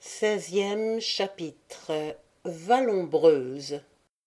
16e chapitre. Vallombreuse.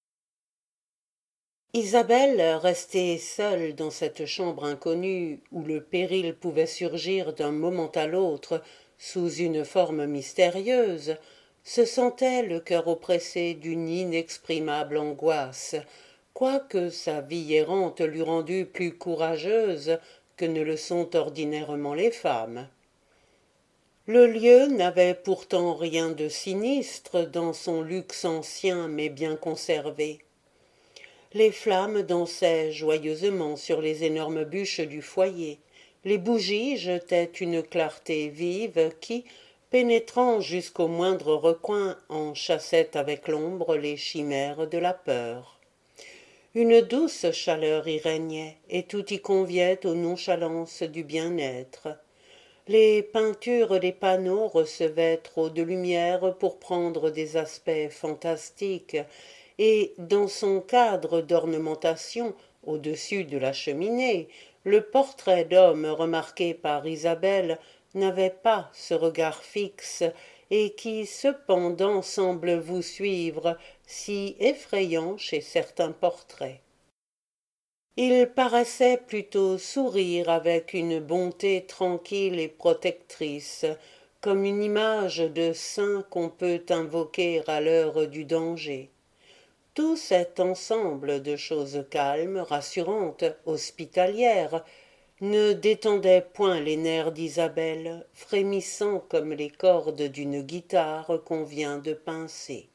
Isabelle, restée seule dans cette chambre inconnue où le péril pouvait surgir d'un moment à l'autre sous une forme mystérieuse, se sentait le cœur oppressé d'une inexprimable angoisse, quoique sa vie errante l'eût rendue plus courageuse que ne le sont ordinairement les femmes. Le lieu n'avait pourtant rien de sinistre dans son luxe ancien mais bien conservé. Les flammes dansaient joyeusement sur les énormes bûches du foyer. Les bougies jetaient une clarté vive qui, pénétrant jusqu'au moindre recoin, en chassait avec l'ombre les chimères de la peur. Une douce chaleur y régnait, et tout y conviait aux nonchalances du bien-être. Les peintures des panneaux recevaient trop de lumière pour prendre des aspects fantastiques, et dans son cadre d'ornementation, au-dessus de la cheminée, le portrait d'homme remarqué par Isabelle n'avait pas ce regard fixe, et qui cependant semble vous suivre, si effrayant chez certains portraits. Il paraissait plutôt sourire avec une bonté tranquille et protectrice, comme une image de saint qu'on peut invoquer à l'heure du danger. Tout cet ensemble de choses calmes, rassurantes, hospitalières, ne détendait point les nerfs d'Isabelle, frémissant comme les cordes d'une guitare qu'on vient de pincer.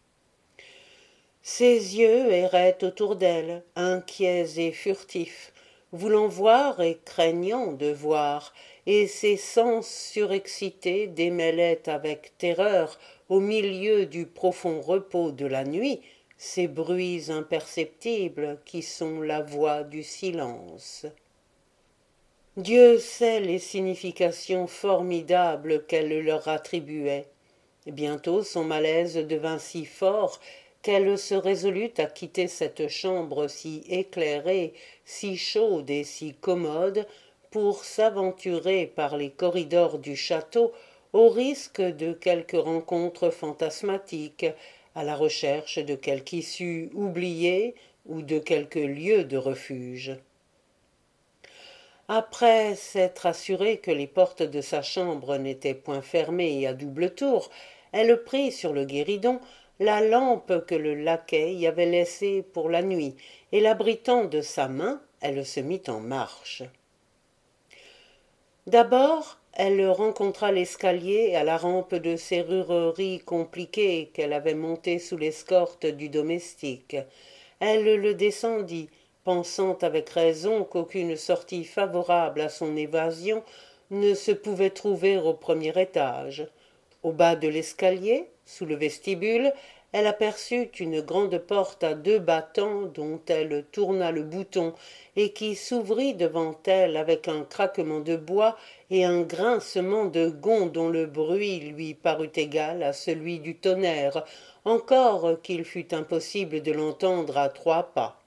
Ses yeux erraient autour d'elle, inquiets et furtifs, voulant voir et craignant de voir, et ses sens surexcités démêlaient avec terreur, au milieu du profond repos de la nuit, ces bruits imperceptibles qui sont la voix du silence. Dieu sait les significations formidables qu'elle leur attribuait. Bientôt son malaise devint si fort qu'elle se résolut à quitter cette chambre si éclairée, si chaude et si commode, pour s'aventurer par les corridors du château au risque de quelque rencontre fantasmatique, à la recherche de quelque issue oubliée ou de quelque lieu de refuge. Après s'être assurée que les portes de sa chambre n'étaient point fermées à double tour, elle prit sur le guéridon la lampe que le laquais y avait laissée pour la nuit, et l'abritant de sa main, elle se mit en marche. D'abord, elle rencontra l'escalier à la rampe de serrurerie compliquée qu'elle avait montée sous l'escorte du domestique. Elle le descendit, pensant avec raison qu'aucune sortie favorable à son évasion ne se pouvait trouver au premier étage. Au bas de l'escalier, sous le vestibule, elle aperçut une grande porte à 2 battants dont elle tourna le bouton et qui s'ouvrit devant elle avec un craquement de bois et un grincement de gonds dont le bruit lui parut égal à celui du tonnerre, encore qu'il fût impossible de l'entendre à 3 pas.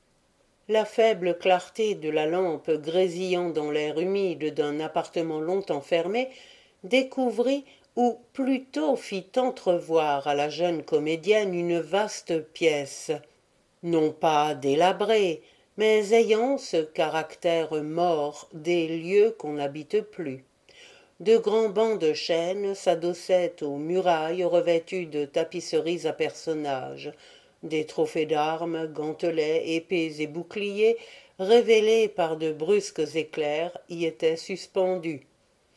La faible clarté de la lampe grésillant dans l'air humide d'un appartement longtemps fermé découvrit ou plutôt fit entrevoir à la jeune comédienne une vaste pièce, non pas délabrée, mais ayant ce caractère mort des lieux qu'on n'habite plus. De grands bancs de chêne s'adossaient aux murailles revêtues de tapisseries à personnages. Des trophées d'armes, gantelets, épées et boucliers, révélés par de brusques éclairs, y étaient suspendus.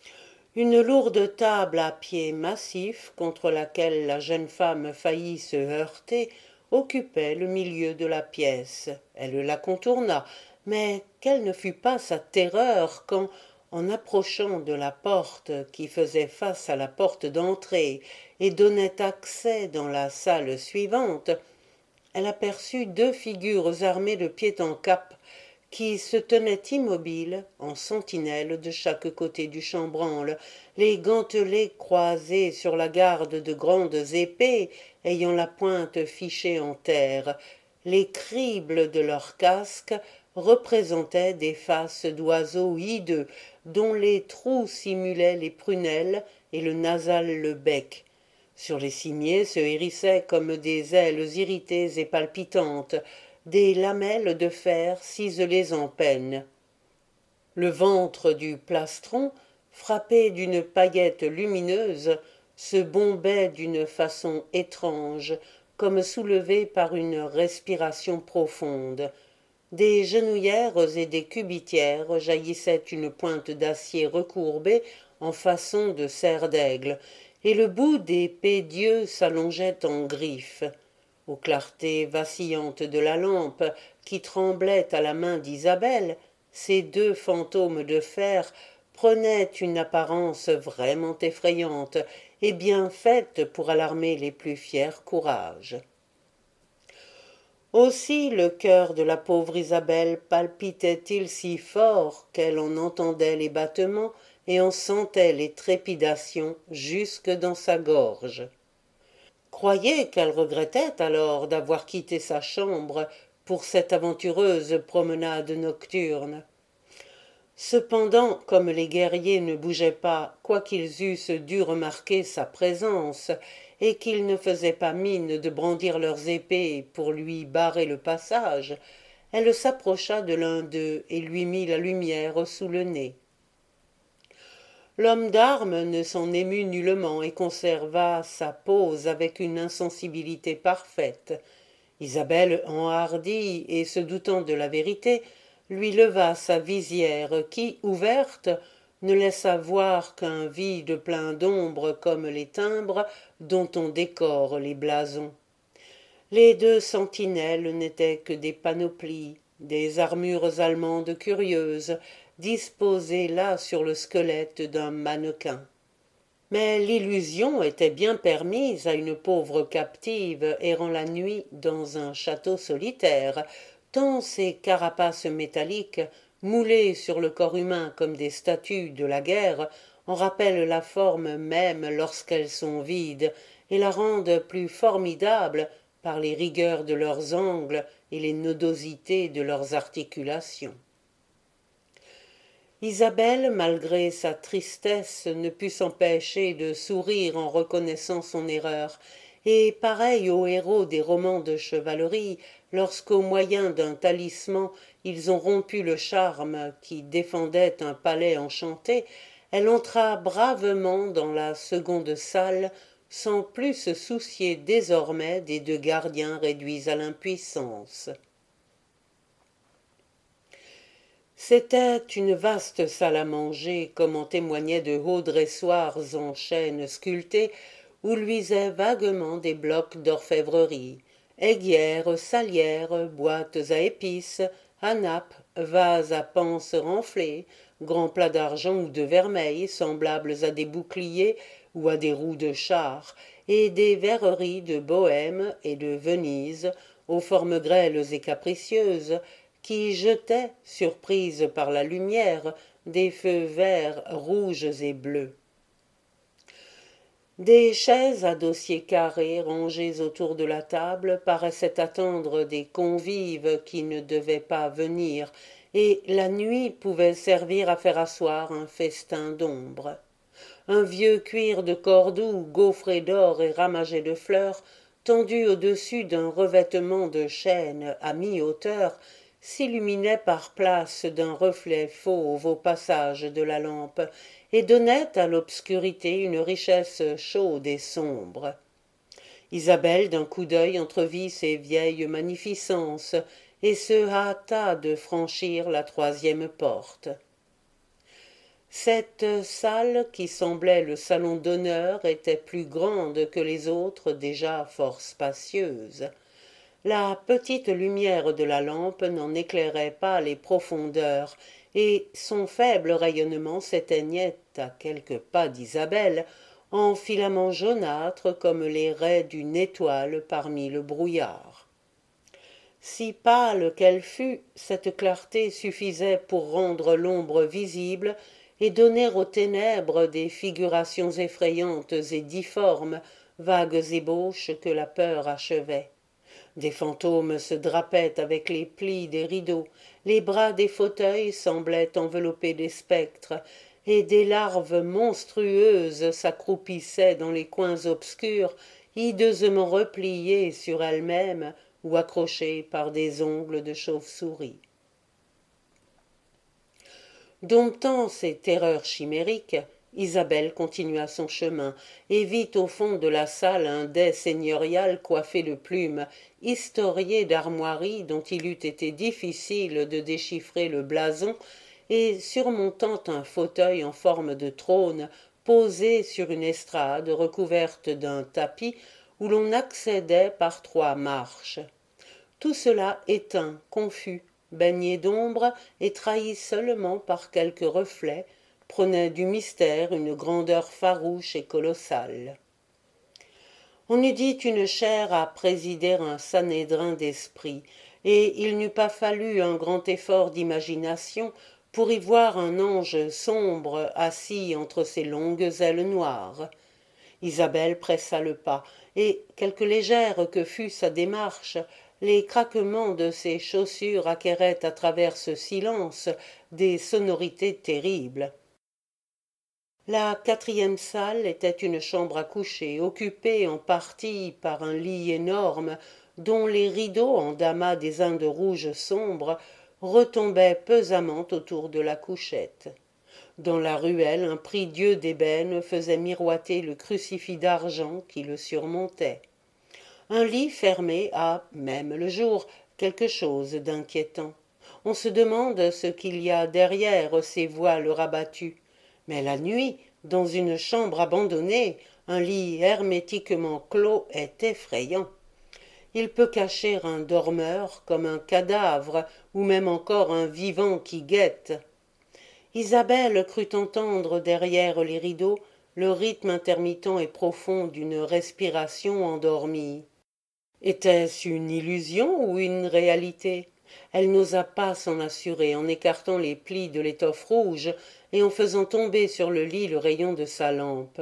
Une lourde table à pieds massifs, contre laquelle la jeune femme faillit se heurter, occupait le milieu de la pièce. Elle la contourna, mais quelle ne fut pas sa terreur quand, en approchant de la porte qui faisait face à la porte d'entrée et donnait accès dans la salle suivante, elle aperçut 2 figures armées de pied en cap qui se tenaient immobiles, en sentinelle de chaque côté du chambranle, les gantelets croisés sur la garde de grandes épées ayant la pointe fichée en terre. Les cribles de leurs casques représentaient des faces d'oiseaux hideux, dont les trous simulaient les prunelles et le nasal le bec, Sur les cimiers se hérissaient comme des ailes irritées et palpitantes, des lamelles de fer ciselées en peine. Le ventre du plastron, frappé d'une paillette lumineuse, se bombait d'une façon étrange, comme soulevé par une respiration profonde. Des genouillères et des cubitières jaillissait une pointe d'acier recourbée en façon de serre d'aigle, et le bout des pédieux s'allongeait en griffes. Aux clartés vacillantes de la lampe, qui tremblait à la main d'Isabelle, ces deux fantômes de fer prenaient une apparence vraiment effrayante et bien faite pour alarmer les plus fiers courages. Aussi le cœur de la pauvre Isabelle palpitait-il si fort qu'elle en entendait les battements et en sentait les trépidations jusque dans sa gorge. Croyez qu'elle regrettait alors d'avoir quitté sa chambre pour cette aventureuse promenade nocturne. Cependant, comme les guerriers ne bougeaient pas, quoiqu'ils eussent dû remarquer sa présence, et qu'ils ne faisaient pas mine de brandir leurs épées pour lui barrer le passage, elle s'approcha de l'un d'eux et lui mit la lumière sous le nez. L'homme d'armes ne s'en émut nullement et conserva sa pose avec une insensibilité parfaite. Isabelle enhardie et se doutant de la vérité, lui leva sa visière qui, ouverte, ne laissa voir qu'un vide plein d'ombre comme les timbres dont on décore les blasons. Les deux sentinelles n'étaient que des panoplies, des armures allemandes curieuses, disposées là sur le squelette d'un mannequin. Mais l'illusion était bien permise à une pauvre captive errant la nuit dans un château solitaire, tant ces carapaces métalliques, moulées sur le corps humain comme des statues de la guerre, en rappellent la forme même lorsqu'elles sont vides, et la rendent plus formidable par les rigueurs de leurs angles et les nodosités de leurs articulations. Isabelle, malgré sa tristesse, ne put s'empêcher de sourire en reconnaissant son erreur, et pareil aux héros des romans de chevalerie, lorsqu'au moyen d'un talisman ils ont rompu le charme qui défendait un palais enchanté, elle entra bravement dans la seconde salle, sans plus se soucier désormais des deux gardiens réduits à l'impuissance. C'était une vaste salle à manger, comme en témoignaient de hauts dressoirs en chêne sculpté, où luisaient vaguement des blocs d'orfèvrerie, aiguières, salières, boîtes à épices, à nappes, vases à panse renflées, grands plats d'argent ou de vermeil semblables à des boucliers ou à des roues de char, et des verreries de Bohême et de Venise, aux formes grêles et capricieuses, qui jetaient, surprises par la lumière, des feux verts, rouges et bleus. Des chaises à dossiers carrés rangées autour de la table paraissaient attendre des convives qui ne devaient pas venir, et la nuit pouvait servir à faire asseoir un festin d'ombre. Un vieux cuir de Cordoue gaufré d'or et ramagé de fleurs, tendu au-dessus d'un revêtement de chêne à mi-hauteur, s'illuminait par places d'un reflet fauve au passage de la lampe, et donnait à l'obscurité une richesse chaude et sombre. Isabelle d'un coup d'œil entrevit ces vieilles magnificences, et se hâta de franchir la troisième porte. Cette salle, qui semblait le salon d'honneur, était plus grande que les autres déjà fort spacieuses. La petite lumière de la lampe n'en éclairait pas les profondeurs, et son faible rayonnement s'éteignait à quelques pas d'Isabelle, en filaments jaunâtres comme les raies d'une étoile parmi le brouillard. Si pâle qu'elle fût, cette clarté suffisait pour rendre l'ombre visible et donner aux ténèbres des figurations effrayantes et difformes, vagues ébauches que la peur achevait. Des fantômes se drapaient avec les plis des rideaux, les bras des fauteuils semblaient envelopper des spectres, et des larves monstrueuses s'accroupissaient dans les coins obscurs, hideusement repliées sur elles-mêmes ou accrochées par des ongles de chauve-souris. Domptant ces terreurs chimériques, Isabelle continua son chemin et vit au fond de la salle un dais seigneurial coiffé de plumes, historié d'armoiries dont il eût été difficile de déchiffrer le blason, et surmontant un fauteuil en forme de trône posé sur une estrade recouverte d'un tapis où l'on accédait par 3 marches. Tout cela éteint, confus, baigné d'ombre et trahi seulement par quelques reflets, prenait du mystère une grandeur farouche et colossale. On eût dit une chaire à présider un sanhédrin d'esprit, et il n'eût pas fallu un grand effort d'imagination pour y voir un ange sombre assis entre ses longues ailes noires. Isabelle pressa le pas, et, quelque légère que fût sa démarche, les craquements de ses chaussures acquéraient à travers ce silence des sonorités terribles. La 4e salle était une chambre à coucher, occupée en partie par un lit énorme, dont les rideaux en damas des Indes rouges sombres retombaient pesamment autour de la couchette. Dans la ruelle, un prie-dieu d'ébène faisait miroiter le crucifix d'argent qui le surmontait. Un lit fermé a, même le jour, quelque chose d'inquiétant. On se demande ce qu'il y a derrière ces voiles rabattus. Mais la nuit, dans une chambre abandonnée, un lit hermétiquement clos est effrayant. Il peut cacher un dormeur comme un cadavre, ou même encore un vivant qui guette. Isabelle crut entendre derrière les rideaux le rythme intermittent et profond d'une respiration endormie. Était-ce une illusion ou une réalité? Elle n'osa pas s'en assurer en écartant les plis de l'étoffe rouge et en faisant tomber sur le lit le rayon de sa lampe.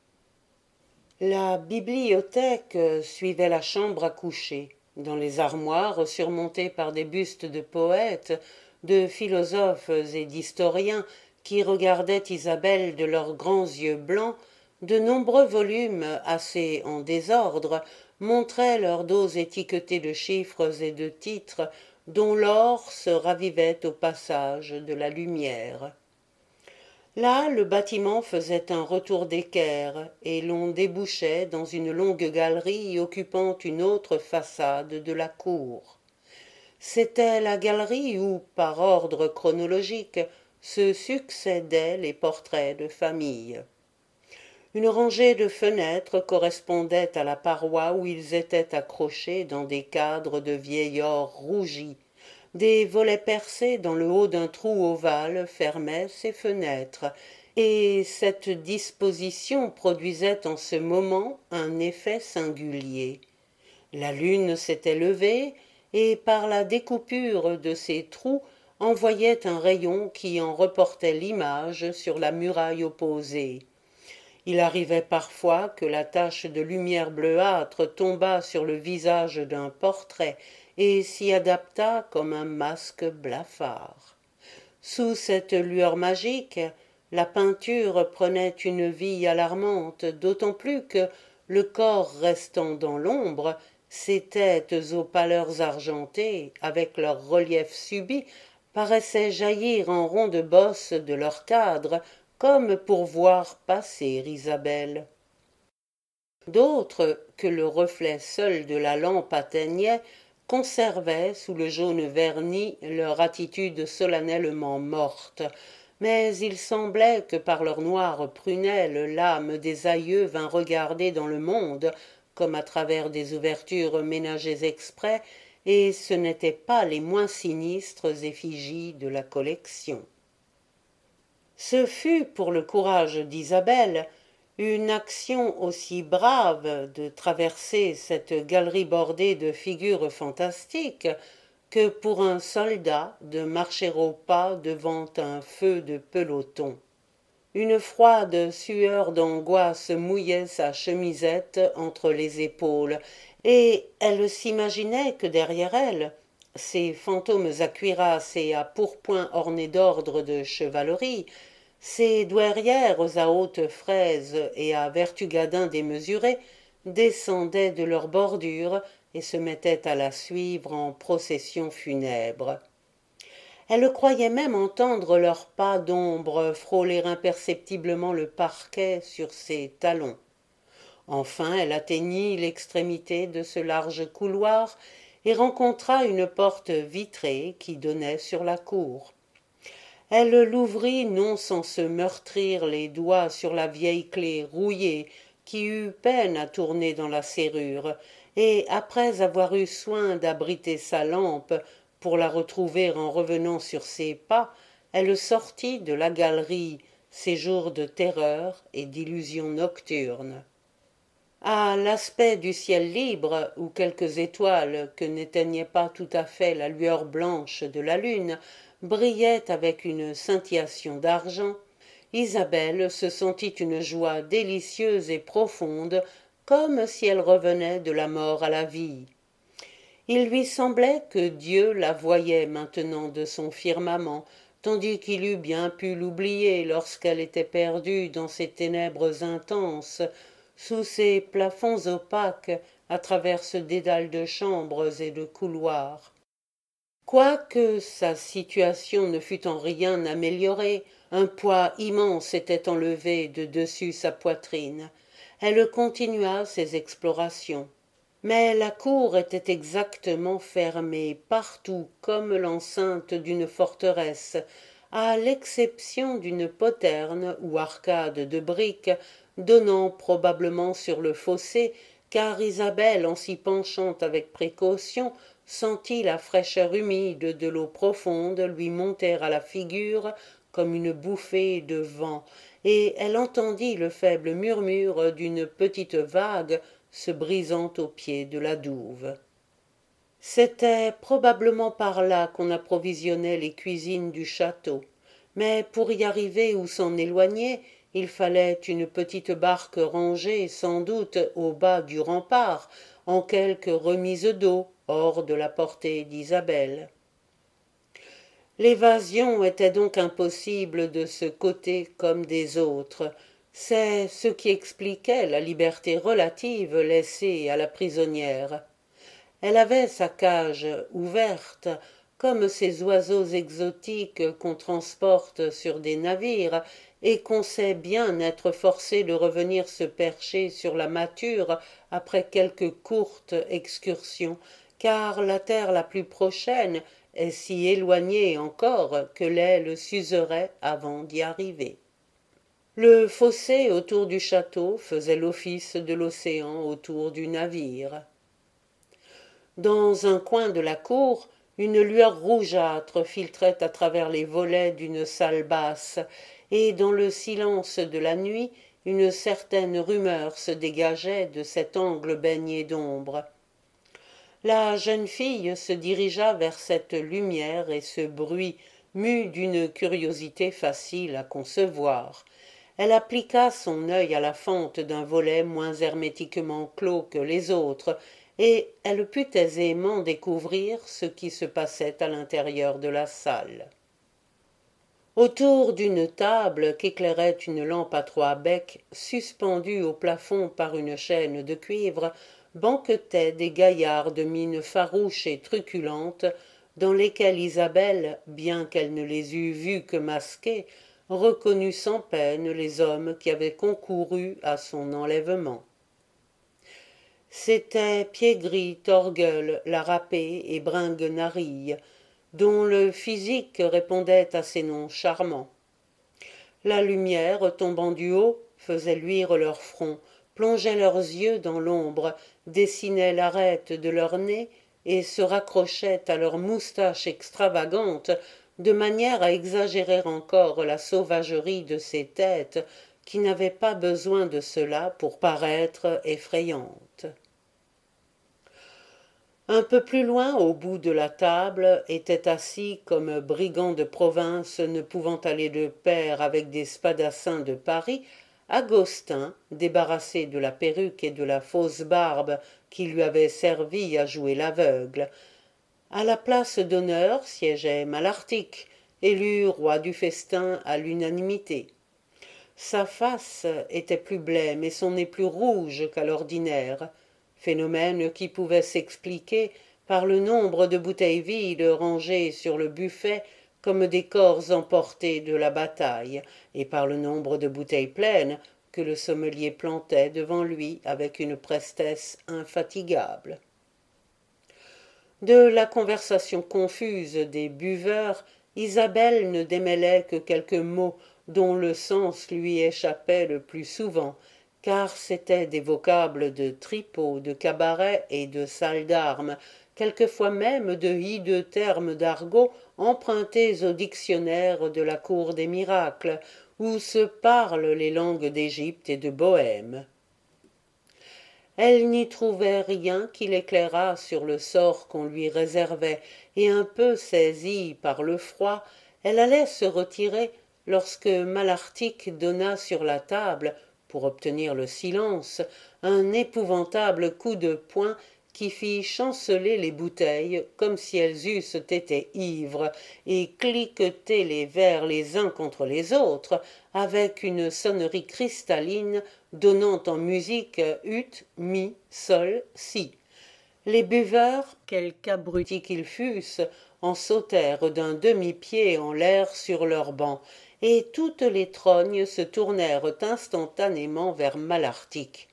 La bibliothèque suivait la chambre à coucher. Dans les armoires, surmontées par des bustes de poètes, de philosophes et d'historiens qui regardaient Isabelle de leurs grands yeux blancs, de nombreux volumes, assez en désordre, montraient leurs dos étiquetés de chiffres et de titres dont l'or se ravivait au passage de la lumière. Là, le bâtiment faisait un retour d'équerre, et l'on débouchait dans une longue galerie occupant une autre façade de la cour. C'était la galerie où, par ordre chronologique, se succédaient les portraits de famille. Une rangée de fenêtres correspondait à la paroi où ils étaient accrochés dans des cadres de vieil or rougi. Des volets percés dans le haut d'un trou ovale fermaient ces fenêtres, et cette disposition produisait en ce moment un effet singulier. La lune s'était levée, et par la découpure de ces trous envoyait un rayon qui en reportait l'image sur la muraille opposée. Il arrivait parfois que la tache de lumière bleuâtre tombât sur le visage d'un portrait et s'y adaptât comme un masque blafard. Sous cette lueur magique, la peinture prenait une vie alarmante, d'autant plus que, le corps restant dans l'ombre, ces têtes aux pâleurs argentées, avec leurs reliefs subis, paraissaient jaillir en rondes bosses de leur cadre, comme pour voir passer Isabelle. D'autres, que le reflet seul de la lampe atteignait, conservaient sous le jaune verni leur attitude solennellement morte, mais il semblait que par leurs noires prunelles l'âme des aïeux vint regarder dans le monde, comme à travers des ouvertures ménagées exprès, et ce n'étaient pas les moins sinistres effigies de la collection. Ce fut, pour le courage d'Isabelle, une action aussi brave de traverser cette galerie bordée de figures fantastiques que pour un soldat de marcher au pas devant un feu de peloton. Une froide sueur d'angoisse mouillait sa chemisette entre les épaules, et elle s'imaginait que derrière elle, ces fantômes à cuirasse et à pourpoint ornés d'ordres de chevalerie, Ces douairières à hautes fraises et à vertugadins démesurés descendaient de leur bordure et se mettaient à la suivre en procession funèbre. Elle croyait même entendre leurs pas d'ombre frôler imperceptiblement le parquet sur ses talons. Enfin, elle atteignit l'extrémité de ce large couloir et rencontra une porte vitrée qui donnait sur la cour. Elle l'ouvrit non sans se meurtrir les doigts sur la vieille clef rouillée qui eut peine à tourner dans la serrure, et après avoir eu soin d'abriter sa lampe pour la retrouver en revenant sur ses pas, elle sortit de la galerie, séjour de terreur et d'illusions nocturnes. À l'aspect du ciel libre, où quelques étoiles, que n'éteignait pas tout à fait la lueur blanche de la lune, brillaient avec une scintillation d'argent, Isabelle se sentit une joie délicieuse et profonde, comme si elle revenait de la mort à la vie. Il lui semblait que Dieu la voyait maintenant de son firmament, tandis qu'il eût bien pu l'oublier lorsqu'elle était perdue dans ces ténèbres intenses, sous ces plafonds opaques, à travers ce dédale de chambres et de couloirs. Quoique sa situation ne fût en rien améliorée, un poids immense était enlevé de dessus sa poitrine. Elle continua ses explorations. Mais la cour était exactement fermée partout comme l'enceinte d'une forteresse, à l'exception d'une poterne ou arcade de briques donnant probablement sur le fossé, car Isabelle, en s'y penchant avec précaution, sentit la fraîcheur humide de l'eau profonde lui monter à la figure comme une bouffée de vent, et elle entendit le faible murmure d'une petite vague se brisant au pied de la douve. C'était probablement par là qu'on approvisionnait les cuisines du château, mais pour y arriver ou s'en éloigner, il fallait une petite barque rangée sans doute au bas du rempart, en quelque remise d'eau, hors de la portée d'Isabelle. L'évasion était donc impossible de ce côté comme des autres. C'est ce qui expliquait la liberté relative laissée à la prisonnière. Elle avait sa cage ouverte, comme ces oiseaux exotiques qu'on transporte sur des navires et qu'on sait bien être forcé de revenir se percher sur la mâture après quelques courtes excursions, car la terre la plus prochaine est si éloignée encore que l'aile s'userait avant d'y arriver. Le fossé autour du château faisait l'office de l'océan autour du navire. Dans un coin de la cour, une lueur rougeâtre filtrait à travers les volets d'une salle basse, et dans le silence de la nuit, une certaine rumeur se dégageait de cet angle baigné d'ombre. La jeune fille se dirigea vers cette lumière et ce bruit, mue d'une curiosité facile à concevoir. Elle appliqua son œil à la fente d'un volet moins hermétiquement clos que les autres, et elle put aisément découvrir ce qui se passait à l'intérieur de la salle. Autour d'une table qu'éclairait une lampe à 3 becs, suspendue au plafond par une chaîne de cuivre, banquetaient des gaillards de mine farouche et truculente, dans lesquels Isabelle, bien qu'elle ne les eût vus que masqués, reconnut sans peine les hommes qui avaient concouru à son enlèvement. C'étaient Piégris, Torgueul, la Râpée et Bringue-Narille, dont le physique répondait à ces noms charmants. La lumière, tombant du haut, faisait luire leurs fronts, plongeait leurs yeux dans l'ombre, dessinait l'arête de leur nez et se raccrochait à leurs moustaches extravagantes, de manière à exagérer encore la sauvagerie de ces têtes qui n'avaient pas besoin de cela pour paraître effrayantes. Un peu plus loin, au bout de la table, était assis, comme brigand de province ne pouvant aller de pair avec des spadassins de Paris, Agostin, débarrassé de la perruque et de la fausse barbe qui lui avaient servi à jouer l'aveugle. À la place d'honneur siégeait Malartic, élu roi du festin à l'unanimité. Sa face était plus blême et son nez plus rouge qu'à l'ordinaire, phénomène qui pouvait s'expliquer par le nombre de bouteilles vides rangées sur le buffet comme des corps emportés de la bataille, et par le nombre de bouteilles pleines que le sommelier plantait devant lui avec une prestesse infatigable. De la conversation confuse des buveurs, Isabelle ne démêlait que quelques mots dont le sens lui échappait le plus souvent, car c'étaient des vocables de tripot, de cabaret et de salle d'armes, quelquefois même de hideux termes d'argot empruntés au dictionnaire de la cour des miracles, où se parlent les langues d'Égypte et de Bohême. Elle n'y trouvait rien qui l'éclairât sur le sort qu'on lui réservait, et un peu saisie par le froid, elle allait se retirer lorsque Malartic donna sur la table, pour obtenir le silence, un épouvantable coup de poing qui fit chanceler les bouteilles comme si elles eussent été ivres, et cliqueter les verres les uns contre les autres, avec une sonnerie cristalline donnant en musique ut, mi, sol, si. Les buveurs, quelque abrutis qu'ils fussent, en sautèrent d'un demi-pied en l'air sur leurs bancs, et toutes les trognes se tournèrent instantanément vers Malartic.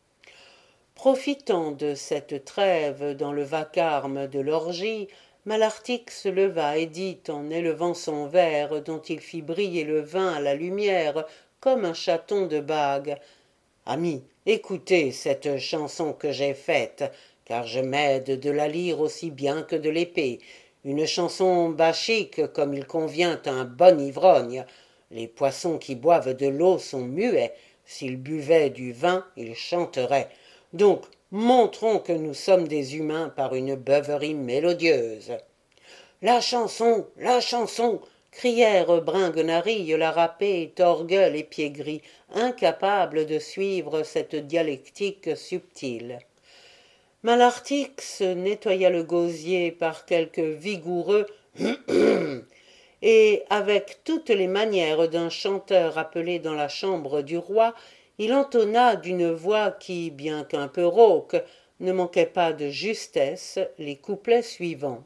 Profitant de cette trêve dans le vacarme de l'orgie, Malartic se leva et dit en élevant son verre dont il fit briller le vin à la lumière comme un chaton de bague. Amis, écoutez cette chanson que j'ai faite, car je m'aide de la lyre aussi bien que de l'épée. Une chanson bachique comme il convient à un bon ivrogne. Les poissons qui boivent de l'eau sont muets. S'ils buvaient du vin, ils chanteraient. Donc, montrons que nous sommes des humains par une beuverie mélodieuse. La chanson, la chanson, crièrent Bringuenarille, la râpée, Torgueul et Piégris, incapables de suivre cette dialectique subtile. Malartic se nettoya le gosier par quelques vigoureux et, avec toutes les manières d'un chanteur appelé dans la chambre du roi, il entonna d'une voix qui, bien qu'un peu rauque, ne manquait pas de justesse, les couplets suivants.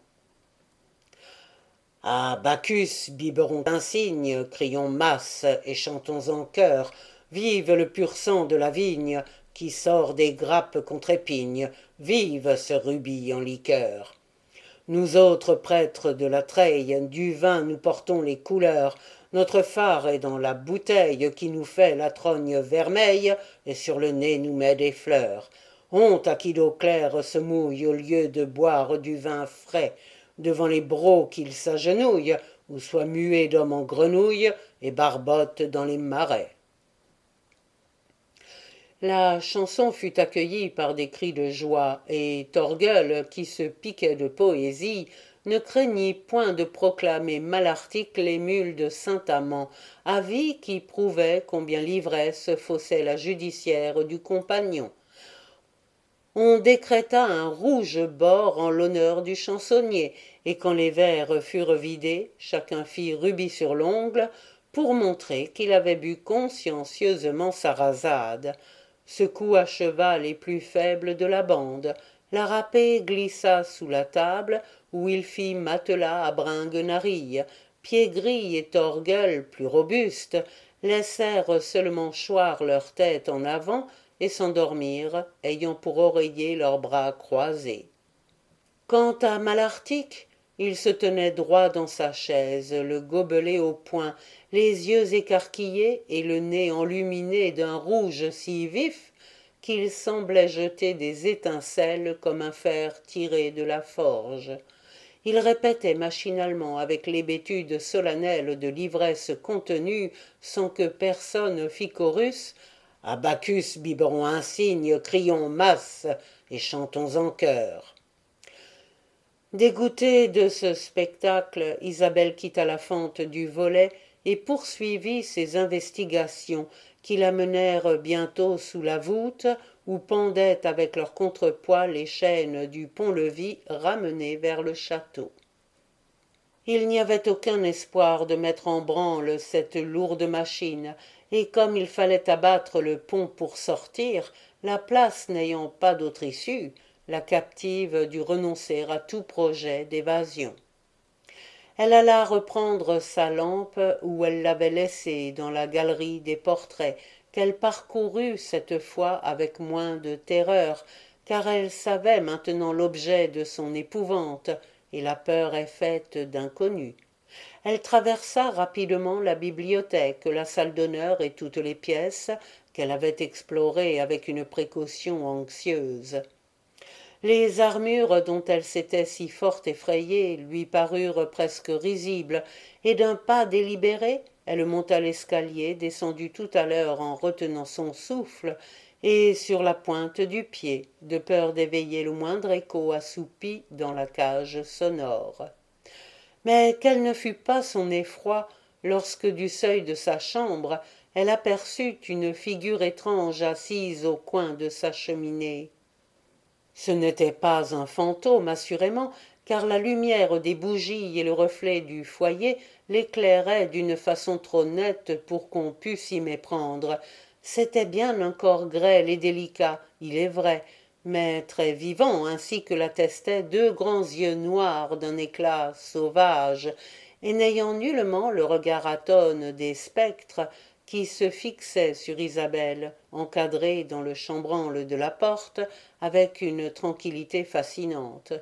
Ah, Bacchus, biberon insigne, crions masse et chantons en chœur, vive le pur sang de la vigne qui sort des grappes qu'on trépigne, vive ce rubis en liqueur. Nous autres prêtres de la treille, du vin nous portons les couleurs, notre phare est dans la bouteille qui nous fait la trogne vermeille et sur le nez nous met des fleurs. Honte à qui d'eau claire se mouille au lieu de boire du vin frais, devant les brocs qu'il s'agenouille, ou soit muet d'homme en grenouille et barbotte dans les marais. La chanson fut accueillie par des cris de joie, et Torgueul, qui se piquait de poésie, ne craignit point de proclamer Malartic l'émule de Saint-Amand, avis qui prouvait combien l'ivresse faussait la judiciaire du compagnon. On décréta un rouge bord en l'honneur du chansonnier, et quand les verres furent vidés, chacun fit rubis sur l'ongle, pour montrer qu'il avait bu consciencieusement sa rasade. Ce coup acheva les plus faibles de la bande. La râpée glissa sous la table, où il fit matelas à Bringuenarille. Piégris et Torgueul, plus robustes, laissèrent seulement choir leur tête en avant et s'endormirent, ayant pour oreiller leurs bras croisés. Quant à Malartic, il se tenait droit dans sa chaise, le gobelet au poing, les yeux écarquillés et le nez enluminé d'un rouge si vif qu'il semblait jeter des étincelles comme un fer tiré de la forge. Il répétait machinalement avec l'hébétude solennelle de l'ivresse contenue, sans que personne fît chorus. À Bacchus, biberon insigne, crions masse et chantons en chœur. Dégoûtée de ce spectacle, Isabelle quitta la fente du volet et poursuivit ses investigations qui la menèrent bientôt sous la voûte où pendaient avec leurs contrepoids les chaînes du pont-levis ramenées vers le château. Il n'y avait aucun espoir de mettre en branle cette lourde machine, et comme il fallait abattre le pont pour sortir, la place n'ayant pas d'autre issue, la captive dut renoncer à tout projet d'évasion. Elle alla reprendre sa lampe où elle l'avait laissée dans la galerie des portraits, qu'elle parcourut cette fois avec moins de terreur, car elle savait maintenant l'objet de son épouvante, et la peur est faite d'inconnus. Elle traversa rapidement la bibliothèque, la salle d'honneur et toutes les pièces qu'elle avait explorées avec une précaution anxieuse. Les armures dont elle s'était si fort effrayée lui parurent presque risibles, et d'un pas délibéré, elle monta l'escalier, descendue tout à l'heure en retenant son souffle, et sur la pointe du pied, de peur d'éveiller le moindre écho assoupi dans la cage sonore. Mais quel ne fut pas son effroi lorsque du seuil de sa chambre elle aperçut une figure étrange assise au coin de sa cheminée. Ce n'était pas un fantôme, assurément, car la lumière des bougies et le reflet du foyer l'éclairaient d'une façon trop nette pour qu'on pût s'y méprendre. C'était bien un corps grêle et délicat, il est vrai, mais très vivant, ainsi que l'attestaient deux grands yeux noirs d'un éclat sauvage, et n'ayant nullement le regard atone des spectres qui se fixaient sur Isabelle, encadrée dans le chambranle de la porte, avec une tranquillité fascinante.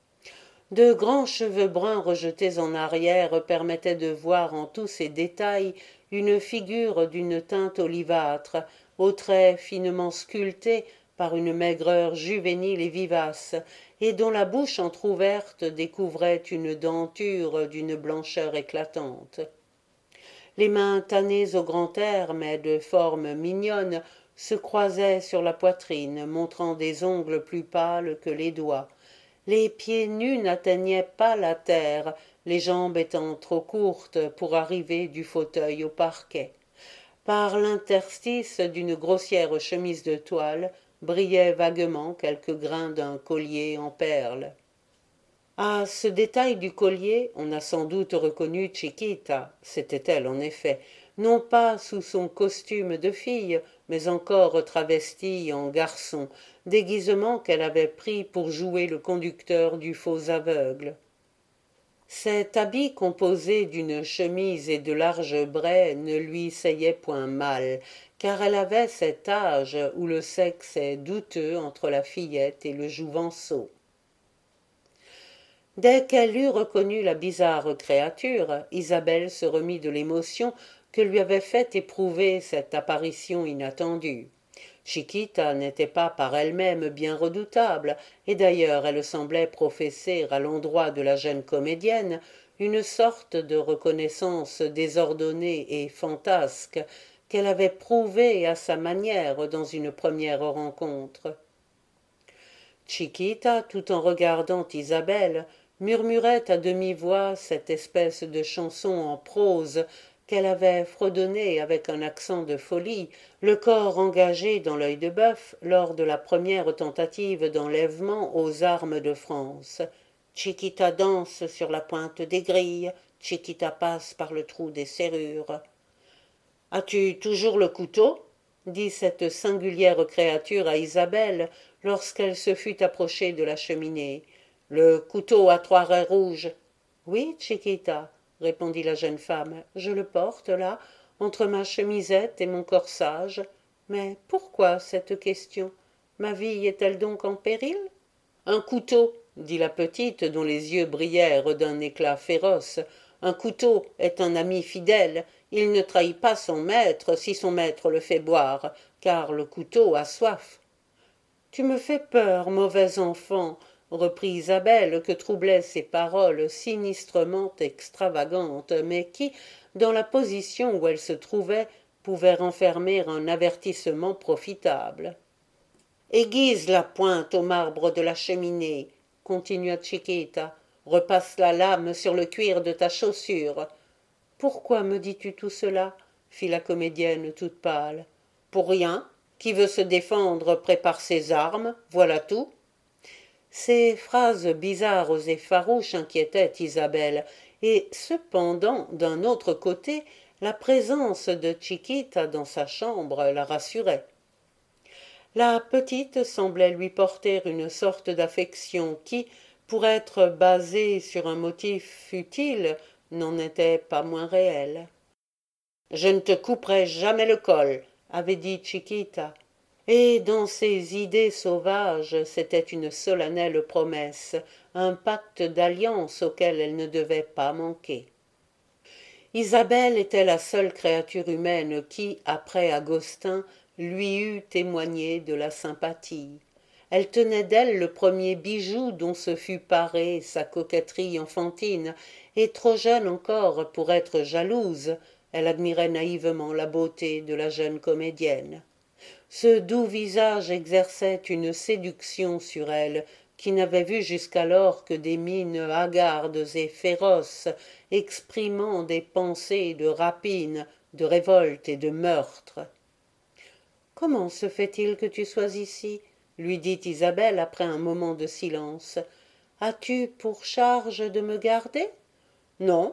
De grands cheveux bruns rejetés en arrière permettaient de voir en tous ses détails une figure d'une teinte olivâtre, aux traits finement sculptés par une maigreur juvénile et vivace, et dont la bouche entr'ouverte découvrait une denture d'une blancheur éclatante. Les mains tannées au grand air, mais de forme mignonne, se croisaient sur la poitrine, montrant des ongles plus pâles que les doigts. Les pieds nus n'atteignaient pas la terre, les jambes étant trop courtes pour arriver du fauteuil au parquet. Par l'interstice d'une grossière chemise de toile brillaient vaguement quelques grains d'un collier en perles. À ce détail du collier, on a sans doute reconnu Chiquita, c'était elle en effet, non pas sous son costume de fille, mais encore travestie en garçon, déguisement qu'elle avait pris pour jouer le conducteur du faux aveugle. Cet habit composé d'une chemise et de larges braies ne lui seyait point mal, car elle avait cet âge où le sexe est douteux entre la fillette et le jouvenceau. Dès qu'elle eut reconnu la bizarre créature, Isabelle se remit de l'émotion que lui avait fait éprouver cette apparition inattendue. Chiquita n'était pas par elle-même bien redoutable, et d'ailleurs elle semblait professer à l'endroit de la jeune comédienne une sorte de reconnaissance désordonnée et fantasque qu'elle avait prouvée à sa manière dans une première rencontre. Chiquita, tout en regardant Isabelle, murmurait à demi-voix cette espèce de chanson en prose qu'elle avait fredonnée avec un accent de folie, le corps engagé dans l'œil de bœuf lors de la première tentative d'enlèvement aux armes de France. Chiquita danse sur la pointe des grilles, Chiquita passe par le trou des serrures. As-tu toujours le couteau? Dit cette singulière créature à Isabelle lorsqu'elle se fut approchée de la cheminée. Le couteau à 3 raies rouges. Oui, Chiquita, répondit la jeune femme, je le porte là, entre ma chemisette et mon corsage. Mais pourquoi cette question? Ma vie est-elle donc en péril? Un couteau, dit la petite, dont les yeux brillèrent d'un éclat féroce. Un couteau est un ami fidèle. Il ne trahit pas son maître si son maître le fait boire, car le couteau a soif. Tu me fais peur, mauvais enfant, reprit Isabelle, que troublaient ces paroles sinistrement extravagantes, mais qui, dans la position où elle se trouvait, pouvaient renfermer un avertissement profitable. Aiguise la pointe au marbre de la cheminée, continua Chiquita. Repasse la lame sur le cuir de ta chaussure. Pourquoi me dis-tu tout cela? Fit la comédienne toute pâle. Pour rien. Qui veut se défendre prépare ses armes, voilà tout. Ces phrases bizarres et farouches inquiétaient Isabelle, et cependant, d'un autre côté, la présence de Chiquita dans sa chambre la rassurait. La petite semblait lui porter une sorte d'affection qui, pour être basée sur un motif futile, n'en était pas moins réelle. « Je ne te couperai jamais le col », avait dit Chiquita, et dans ses idées sauvages c'était une solennelle promesse, un pacte d'alliance auquel elle ne devait pas manquer. Isabelle était la seule créature humaine qui, après Agostin, lui eût témoigné de la sympathie. Elle tenait d'elle le premier bijou dont se fût parée sa coquetterie enfantine, et trop jeune encore pour être jalouse, elle admirait naïvement la beauté de la jeune comédienne. Ce doux visage exerçait une séduction sur elle, qui n'avait vu jusqu'alors que des mines hagardes et féroces, exprimant des pensées de rapine, de révolte et de meurtre. « Comment se fait-il que tu sois ici ?» lui dit Isabelle après un moment de silence. « As-tu pour charge de me garder ?»« Non, »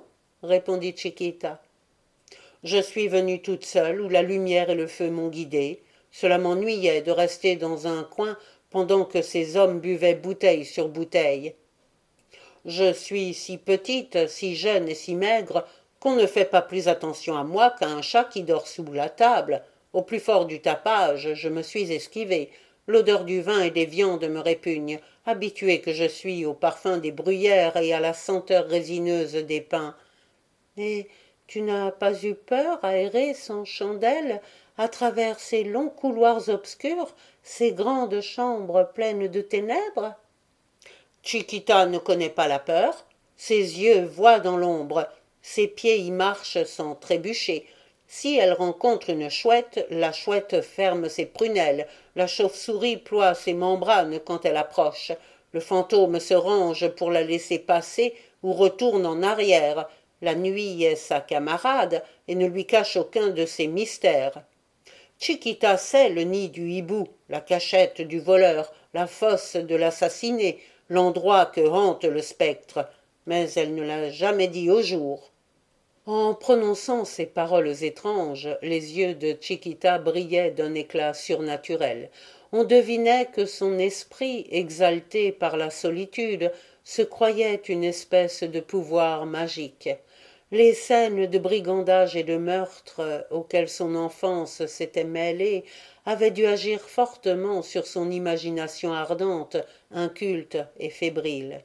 répondit Chiquita. « Je suis venue toute seule, où la lumière et le feu m'ont guidée. Cela m'ennuyait de rester dans un coin pendant que ces hommes buvaient bouteille sur bouteille. Je suis si petite, si jeune et si maigre qu'on ne fait pas plus attention à moi qu'à un chat qui dort sous la table. Au plus fort du tapage, je me suis esquivée. L'odeur du vin et des viandes me répugne, habituée que je suis au parfum des bruyères et à la senteur résineuse des pins. Et tu n'as pas eu peur à errer sans chandelle à travers ces longs couloirs obscurs, ces grandes chambres pleines de ténèbres ? Chiquita ne connaît pas la peur. Ses yeux voient dans l'ombre. Ses pieds y marchent sans trébucher. Si elle rencontre une chouette, la chouette ferme ses prunelles. La chauve-souris ploie ses membranes quand elle approche. Le fantôme se range pour la laisser passer ou retourne en arrière. La nuit est sa camarade et ne lui cache aucun de ses mystères. Chiquita sait le nid du hibou, la cachette du voleur, la fosse de l'assassiné, l'endroit que hante le spectre, mais elle ne l'a jamais dit au jour. En prononçant ces paroles étranges, les yeux de Chiquita brillaient d'un éclat surnaturel. On devinait que son esprit, exalté par la solitude, se croyait une espèce de pouvoir magique. Les scènes de brigandage et de meurtre auxquelles son enfance s'était mêlée avaient dû agir fortement sur son imagination ardente, inculte et fébrile.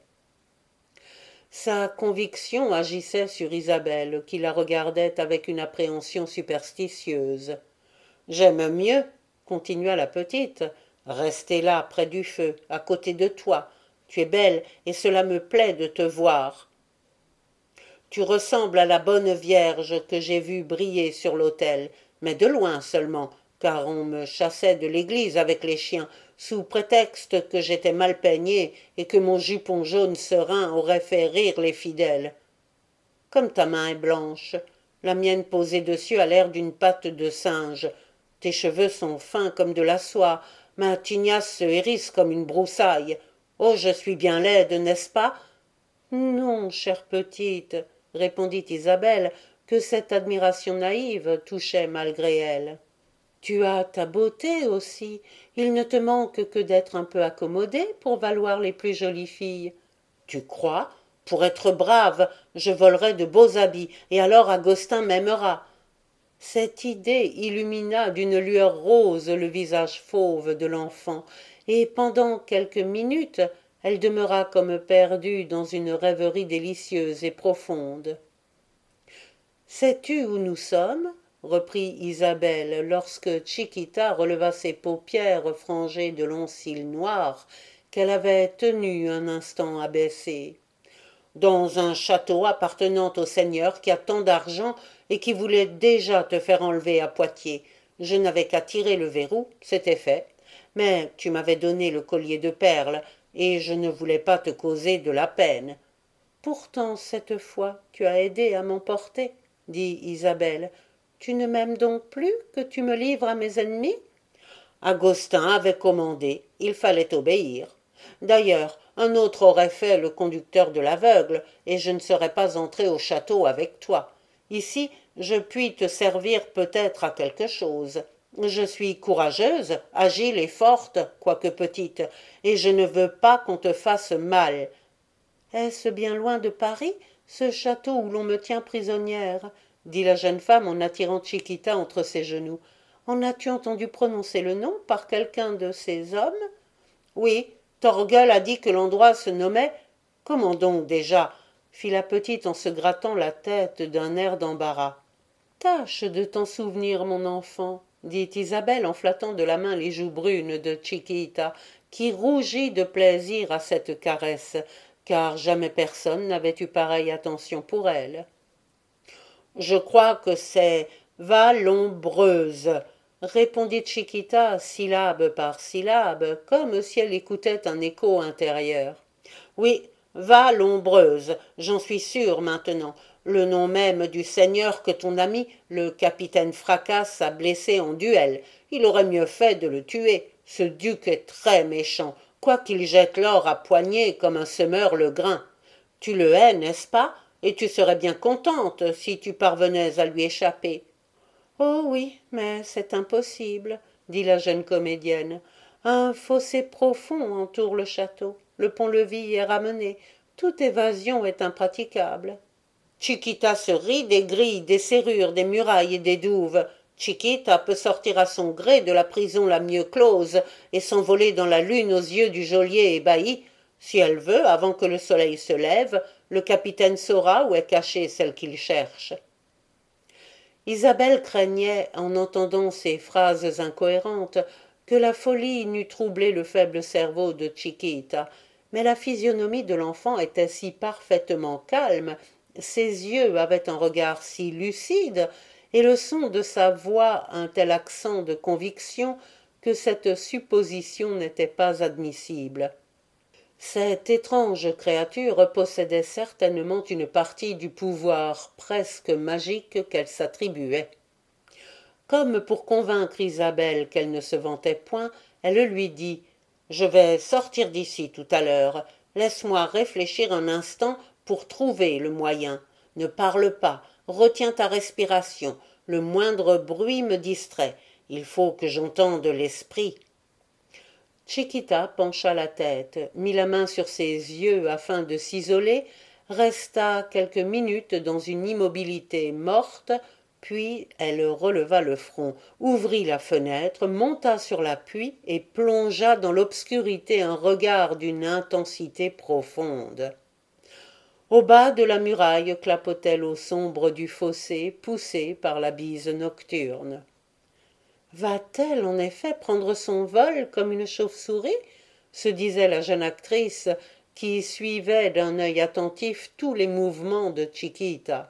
Sa conviction agissait sur Isabelle, qui la regardait avec une appréhension superstitieuse. « J'aime mieux, » continua la petite, « rester là près du feu, à côté de toi. Tu es belle, et cela me plaît de te voir. Tu ressembles à la bonne Vierge que j'ai vue briller sur l'autel, mais de loin seulement, car on me chassait de l'église avec les chiens, sous prétexte que j'étais mal peignée et que mon jupon jaune serein aurait fait rire les fidèles. Comme ta main est blanche, la mienne posée dessus a l'air d'une patte de singe. Tes cheveux sont fins comme de la soie, ma tignasse se hérisse comme une broussaille. Oh, je suis bien laide, n'est-ce pas ? Non, chère petite, répondit Isabelle, que cette admiration naïve touchait malgré elle. Tu as ta beauté aussi. Il ne te manque que d'être un peu accommodée pour valoir les plus jolies filles. Tu crois ? Pour être brave, je volerai de beaux habits, et alors Agostin m'aimera. Cette idée illumina d'une lueur rose le visage fauve de l'enfant, et pendant quelques minutes elle demeura comme perdue dans une rêverie délicieuse et profonde. « Sais-tu où nous sommes ?» reprit Isabelle, lorsque Chiquita releva ses paupières frangées de longs cils noirs qu'elle avait tenus un instant abaissés. « Dans un château appartenant au seigneur qui a tant d'argent et qui voulait déjà te faire enlever à Poitiers. Je n'avais qu'à tirer le verrou, c'était fait. Mais tu m'avais donné le collier de perles, et je ne voulais pas te causer de la peine. Pourtant, cette fois, tu as aidé à m'emporter, dit Isabelle. Tu ne m'aimes donc plus que tu me livres à mes ennemis ? Agostin avait commandé, il fallait obéir. D'ailleurs, Un autre aurait fait le conducteur de l'aveugle, et je ne serais pas entré au château avec toi. Ici, je puis te servir peut-être à quelque chose. Je suis courageuse, agile et forte, quoique petite, et je ne veux pas qu'on te fasse mal. Est-ce bien loin de Paris, ce château où l'on me tient prisonnière dit la jeune femme en attirant Chiquita entre ses genoux. En as-tu entendu prononcer le nom par quelqu'un de ces hommes? Oui, Torgueul a dit que l'endroit se nommait. Comment donc déjà? Fit la petite en se grattant la tête d'un air d'embarras. Tâche de t'en souvenir, mon enfant, dit Isabelle en flattant de la main les joues brunes de Chiquita, qui rougit de plaisir à cette caresse, car jamais personne n'avait eu pareille attention pour elle. Je crois que c'est Vallombreuse, répondit Chiquita syllabe par syllabe, comme si elle écoutait un écho intérieur. Oui, Vallombreuse, j'en suis sûre maintenant, le nom même du seigneur que ton ami, le capitaine Fracasse, a blessé en duel. Il aurait mieux fait de le tuer. Ce duc est très méchant, quoiqu'il jette l'or à poignée comme un semeur le grain. Tu le hais, n'est-ce pas? Et tu serais bien contente si tu parvenais à lui échapper. Oh oui, mais c'est impossible, dit la jeune comédienne. Un fossé profond entoure le château. Le pont-levis est ramené. Toute évasion est impraticable. Chiquita se rit des grilles, des serrures, des murailles et des douves. Chiquita peut sortir à son gré de la prison la mieux close et s'envoler dans la lune aux yeux du geôlier ébahi. Si elle veut, avant que le soleil se lève, le capitaine saura où est cachée celle qu'il cherche. Isabelle craignait, en entendant ces phrases incohérentes, que la folie n'eût troublé le faible cerveau de Chiquita, mais la physionomie de l'enfant était si parfaitement calme, ses yeux avaient un regard si lucide, et le son de sa voix un tel accent de conviction, que cette supposition n'était pas admissible. Cette étrange créature possédait certainement une partie du pouvoir presque magique qu'elle s'attribuait. Comme pour convaincre Isabelle qu'elle ne se vantait point, elle lui dit « Je vais sortir d'ici tout à l'heure. Laisse-moi réfléchir un instant pour trouver le moyen. Ne parle pas, retiens ta respiration. Le moindre bruit me distrait. Il faut que j'entende l'esprit. » Chiquita pencha la tête, mit la main sur ses yeux afin de s'isoler, resta quelques minutes dans une immobilité morte, puis elle releva le front, ouvrit la fenêtre, monta sur l'appui et plongea dans l'obscurité un regard d'une intensité profonde. Au bas de la muraille clapotait l'eau sombre du fossé, poussée par la bise nocturne. Va-t-elle en effet prendre son vol comme une chauve-souris? Se disait la jeune actrice, qui suivait d'un œil attentif tous les mouvements de Chiquita.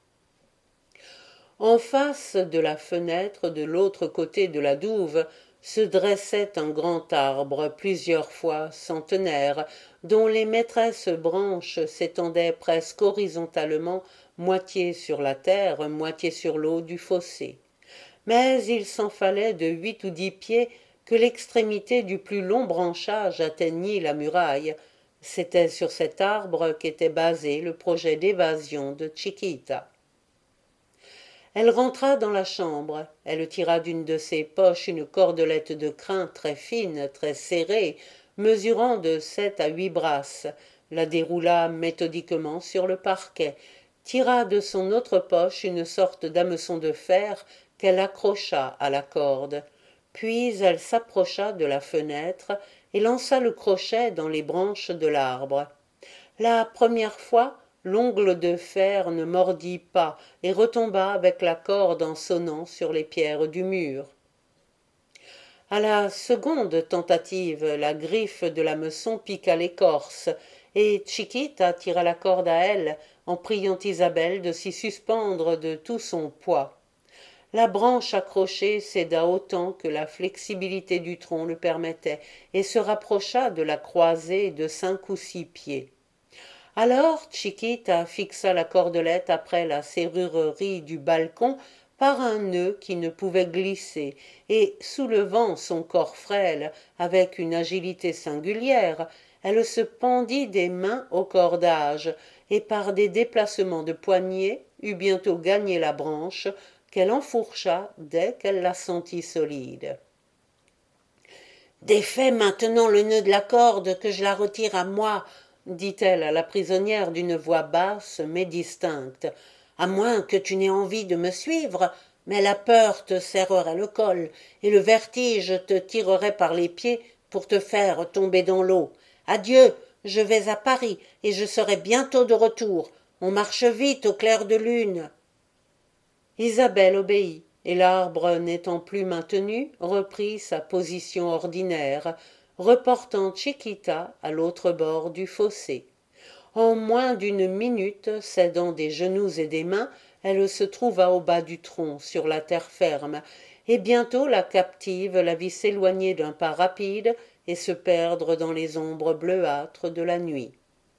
En face de la fenêtre, de l'autre côté de la douve, se dressait un grand arbre, plusieurs fois centenaire, dont les maîtresses branches s'étendaient presque horizontalement, moitié sur la terre, moitié sur l'eau du fossé. Mais il s'en fallait de 8 ou 10 pieds que l'extrémité du plus long branchage atteignît la muraille. C'était sur cet arbre qu'était basé le projet d'évasion de Chiquita. Elle rentra dans la chambre. Elle tira d'une de ses poches une cordelette de crin très fine, très serrée, mesurant de 7 à 8 brasses, la déroula méthodiquement sur le parquet, tira de son autre poche une sorte d'hameçon de fer qu'elle accrocha à la corde. Puis elle s'approcha de la fenêtre et lança le crochet dans les branches de l'arbre. La première fois, l'ongle de fer ne mordit pas et retomba avec la corde en sonnant sur les pierres du mur. À la seconde tentative, la griffe de l'hameçon piqua l'écorce, et Chiquita tira la corde à elle, en priant Isabelle de s'y suspendre de tout son poids. La branche accrochée céda autant que la flexibilité du tronc le permettait, et se rapprocha de la croisée de 5 ou 6 pieds. Alors Chiquita fixa la cordelette après la serrurerie du balcon par un nœud qui ne pouvait glisser, et, soulevant son corps frêle avec une agilité singulière, elle se pendit des mains au cordage, et par des déplacements de poignets eut bientôt gagné la branche, qu'elle enfourcha dès qu'elle la sentit solide. Défais maintenant le nœud de la corde, que je la retire à moi, dit-elle à la prisonnière d'une voix basse mais distincte, à moins que tu n'aies envie de me suivre, mais la peur te serrerait le col, et le vertige te tirerait par les pieds pour te faire tomber dans l'eau. Adieu, je vais à Paris, et je serai bientôt de retour. On marche vite au clair de lune. Isabelle obéit, et l'arbre n'étant plus maintenu, reprit sa position ordinaire, reportant Chiquita à l'autre bord du fossé. En moins d'une minute, s'aidant des genoux et des mains, elle se trouva au bas du tronc, sur la terre ferme, et bientôt la captive la vit s'éloigner d'un pas rapide et se perdre dans les ombres bleuâtres de la nuit.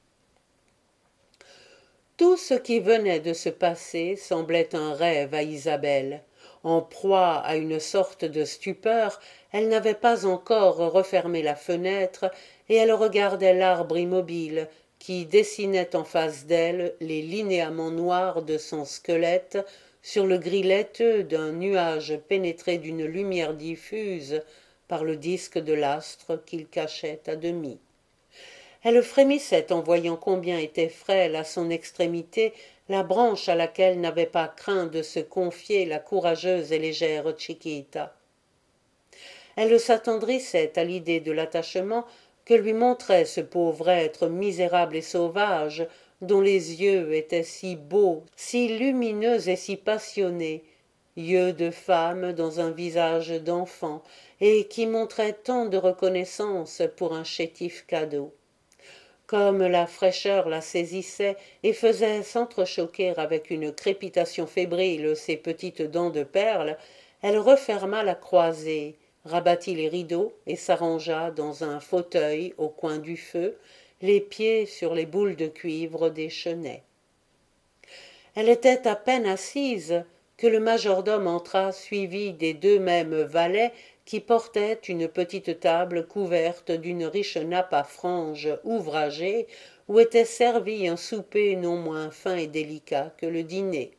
Tout ce qui venait de se passer semblait un rêve à Isabelle. En proie à une sorte de stupeur, elle n'avait pas encore refermé la fenêtre, et elle regardait l'arbre immobile, qui dessinait en face d'elle les linéaments noirs de son squelette sur le gris laiteux d'un nuage pénétré d'une lumière diffuse par le disque de l'astre qu'il cachait à demi. Elle frémissait en voyant combien était frêle à son extrémité la branche à laquelle n'avait pas craint de se confier la courageuse et légère Chiquita. Elle s'attendrissait à l'idée de l'attachement que lui montrait ce pauvre être misérable et sauvage, dont les yeux étaient si beaux, si lumineux et si passionnés, yeux de femme dans un visage d'enfant, et qui montraient tant de reconnaissance pour un chétif cadeau. Comme la fraîcheur la saisissait et faisait s'entrechoquer avec une crépitation fébrile ses petites dents de perle, elle referma la croisée, rabattit les rideaux et s'arrangea dans un fauteuil au coin du feu, les pieds sur les boules de cuivre des chenets. Elle était à peine assise que le majordome entra suivi des deux mêmes valets qui portaient une petite table couverte d'une riche nappe à franges ouvragées où était servi un souper non moins fin et délicat que le dîner.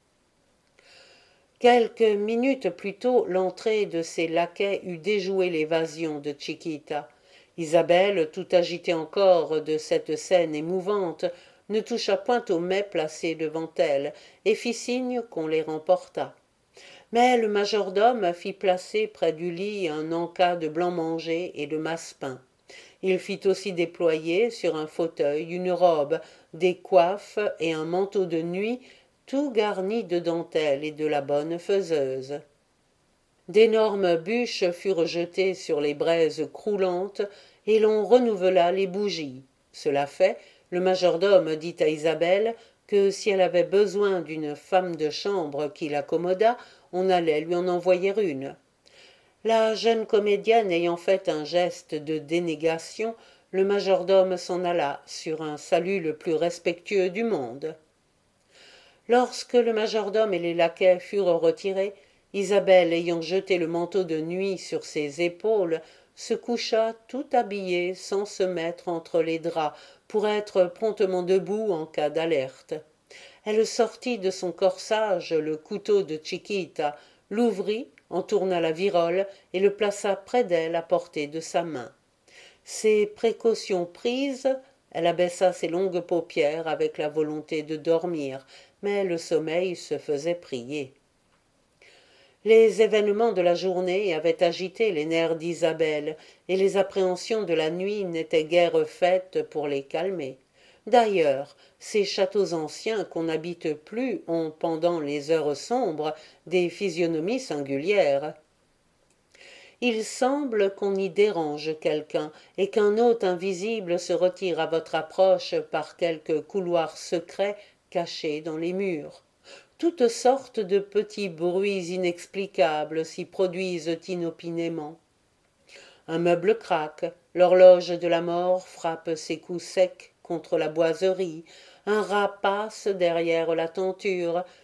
Quelques minutes plus tôt, l'entrée de ses laquais eût déjoué l'évasion de Chiquita. Isabelle, tout agitée encore de cette scène émouvante, ne toucha point aux mets placés devant elle, et fit signe qu'on les remportât. Mais le majordome fit placer près du lit un en-cas de blanc-manger et de massepain. Il fit aussi déployer sur un fauteuil une robe, des coiffes et un manteau de nuit, tout garni de dentelle et de la bonne faiseuse. D'énormes bûches furent jetées sur les braises croulantes, et l'on renouvela les bougies. Cela fait, le majordome dit à Isabelle que si elle avait besoin d'une femme de chambre qui l'accommodât, on allait lui en envoyer une. La jeune comédienne ayant fait un geste de dénégation, le majordome s'en alla sur un salut le plus respectueux du monde. Lorsque le majordome et les laquais furent retirés, Isabelle, ayant jeté le manteau de nuit sur ses épaules, se coucha tout habillée sans se mettre entre les draps pour être promptement debout en cas d'alerte. Elle sortit de son corsage le couteau de Chiquita, l'ouvrit, en tourna la virole et le plaça près d'elle à portée de sa main. Ces précautions prises, elle abaissa ses longues paupières avec la volonté de dormir, mais le sommeil se faisait prier. Les événements de la journée avaient agité les nerfs d'Isabelle, et les appréhensions de la nuit n'étaient guère faites pour les calmer. D'ailleurs, ces châteaux anciens qu'on n'habite plus ont, pendant les heures sombres, des physionomies singulières. Il semble qu'on y dérange quelqu'un, et qu'un hôte invisible se retire à votre approche par quelque couloir secret caché dans les murs. Toutes sortes de petits bruits inexplicables s'y produisent inopinément. Un meuble craque, l'horloge de la mort frappe ses coups secs contre la boiserie, un rat passe derrière la tenture,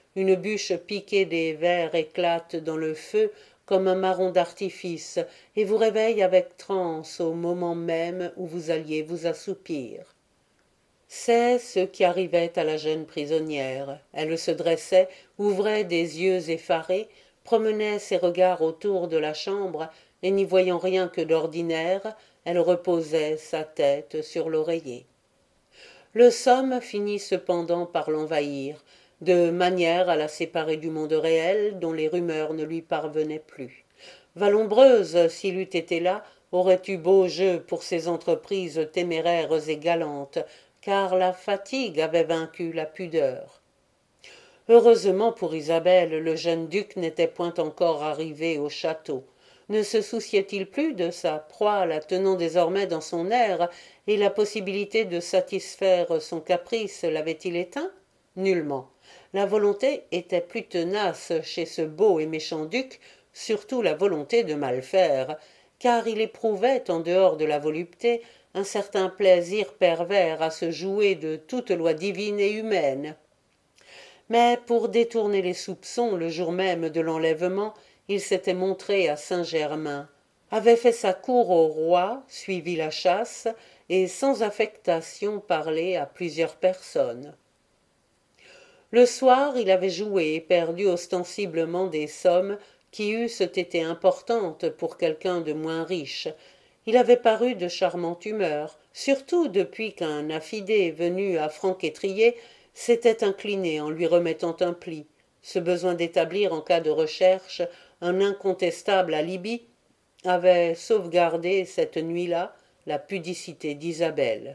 Une bûche piquée des vers éclate dans le feu comme un marron d'artifice, et vous réveille avec transe au moment même où vous alliez vous assoupir. C'est ce qui arrivait à la jeune prisonnière. Elle se dressait, ouvrait des yeux effarés, promenait ses regards autour de la chambre, et n'y voyant rien que d'ordinaire, elle reposait sa tête sur l'oreiller. Le somme finit cependant par l'envahir, de manière à la séparer du monde réel dont les rumeurs ne lui parvenaient plus. Vallombreuse, s'il eût été là, aurait eu beau jeu pour ses entreprises téméraires et galantes, car la fatigue avait vaincu la pudeur. Heureusement pour Isabelle, le jeune duc n'était point encore arrivé au château. Ne se souciait-il plus de sa proie, la tenant désormais dans son air, et la possibilité de satisfaire son caprice l'avait-il éteint? Nullement. La volonté était plus tenace chez ce beau et méchant duc, surtout la volonté de mal faire, car il éprouvait, en dehors de la volupté, un certain plaisir pervers à se jouer de toute loi divine et humaine. Mais pour détourner les soupçons le jour même de l'enlèvement, il s'était montré à Saint-Germain, avait fait sa cour au roi, suivi la chasse, et sans affectation parlé à plusieurs personnes. Le soir, il avait joué et perdu ostensiblement des sommes qui eussent été importantes pour quelqu'un de moins riche. Il avait paru de charmante humeur, surtout depuis qu'un affidé venu à Franc-Étrier s'était incliné en lui remettant un pli. Ce besoin d'établir en cas de recherche un incontestable alibi avait sauvegardé cette nuit-là la pudicité d'Isabelle.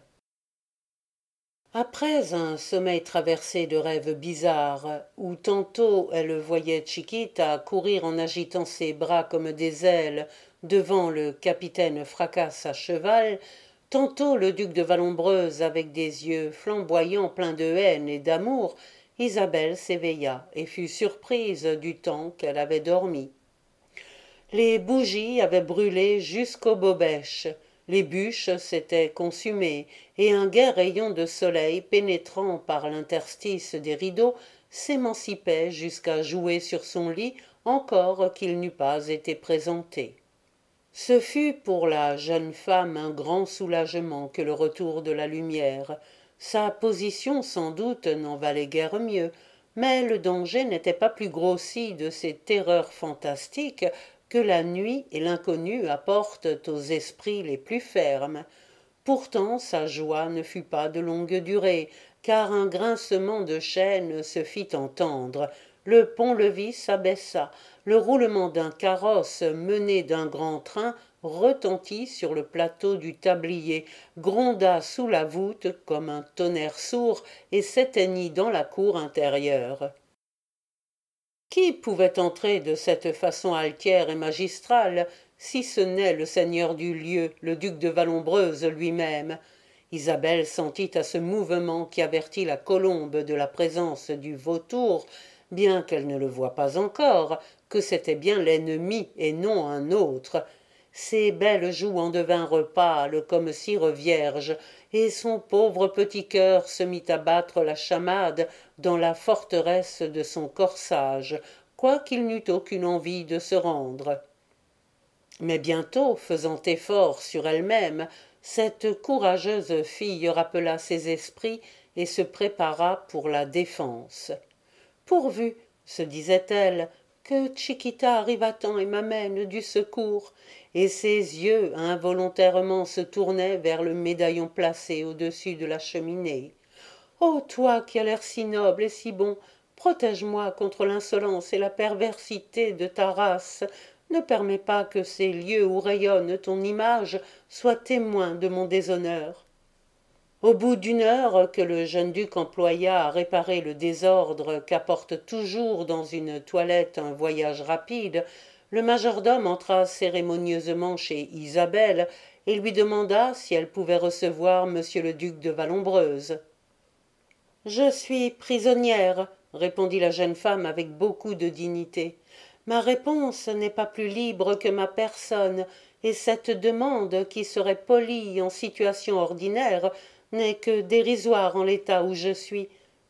Après un sommeil traversé de rêves bizarres, où tantôt elle voyait Chiquita courir en agitant ses bras comme des ailes devant le capitaine Fracasse à cheval, tantôt le duc de Vallombreuse avec des yeux flamboyants pleins de haine et d'amour, Isabelle s'éveilla et fut surprise du temps qu'elle avait dormi. Les bougies avaient brûlé jusqu'aux bobèches, les bûches s'étaient consumées, et un gai rayon de soleil pénétrant par l'interstice des rideaux s'émancipait jusqu'à jouer sur son lit encore qu'il n'eût pas été présenté. Ce fut pour la jeune femme un grand soulagement que le retour de la lumière. Sa position sans doute n'en valait guère mieux, mais le danger n'était pas plus grossi de ces terreurs fantastiques que la nuit et l'inconnu apportent aux esprits les plus fermes. Pourtant sa joie ne fut pas de longue durée, car un grincement de chaînes se fit entendre, le pont-levis s'abaissa, le roulement d'un carrosse mené d'un grand train retentit sur le plateau du tablier, gronda sous la voûte comme un tonnerre sourd et s'éteignit dans la cour intérieure. Qui pouvait entrer de cette façon altière et magistrale, si ce n'est le seigneur du lieu, le duc de Vallombreuse lui-même? Isabelle sentit à ce mouvement qui avertit la colombe de la présence du vautour, bien qu'elle ne le voie pas encore, que c'était bien l'ennemi et non un autre. Ses belles joues en devinrent pâles comme cire vierge, et son pauvre petit cœur se mit à battre la chamade dans la forteresse de son corsage, quoiqu'il n'eût aucune envie de se rendre. Mais bientôt, faisant effort sur elle-même, cette courageuse fille rappela ses esprits et se prépara pour la défense. Pourvu, se disait-elle, que Chiquita arrive à temps et m'amène du secours, et ses yeux involontairement se tournaient vers le médaillon placé au-dessus de la cheminée. Ô toi qui as l'air si noble et si bon, protège-moi contre l'insolence et la perversité de ta race. Ne permets pas que ces lieux où rayonne ton image soient témoins de mon déshonneur. Au bout d'une heure que le jeune duc employa à réparer le désordre qu'apporte toujours dans une toilette un voyage rapide, le majordome entra cérémonieusement chez Isabelle et lui demanda si elle pouvait recevoir monsieur le duc de Vallombreuse. « Je suis prisonnière, » répondit la jeune femme avec beaucoup de dignité. « Ma réponse n'est pas plus libre que ma personne, et cette demande, qui serait polie en situation ordinaire, n'est que dérisoire en l'état où je suis.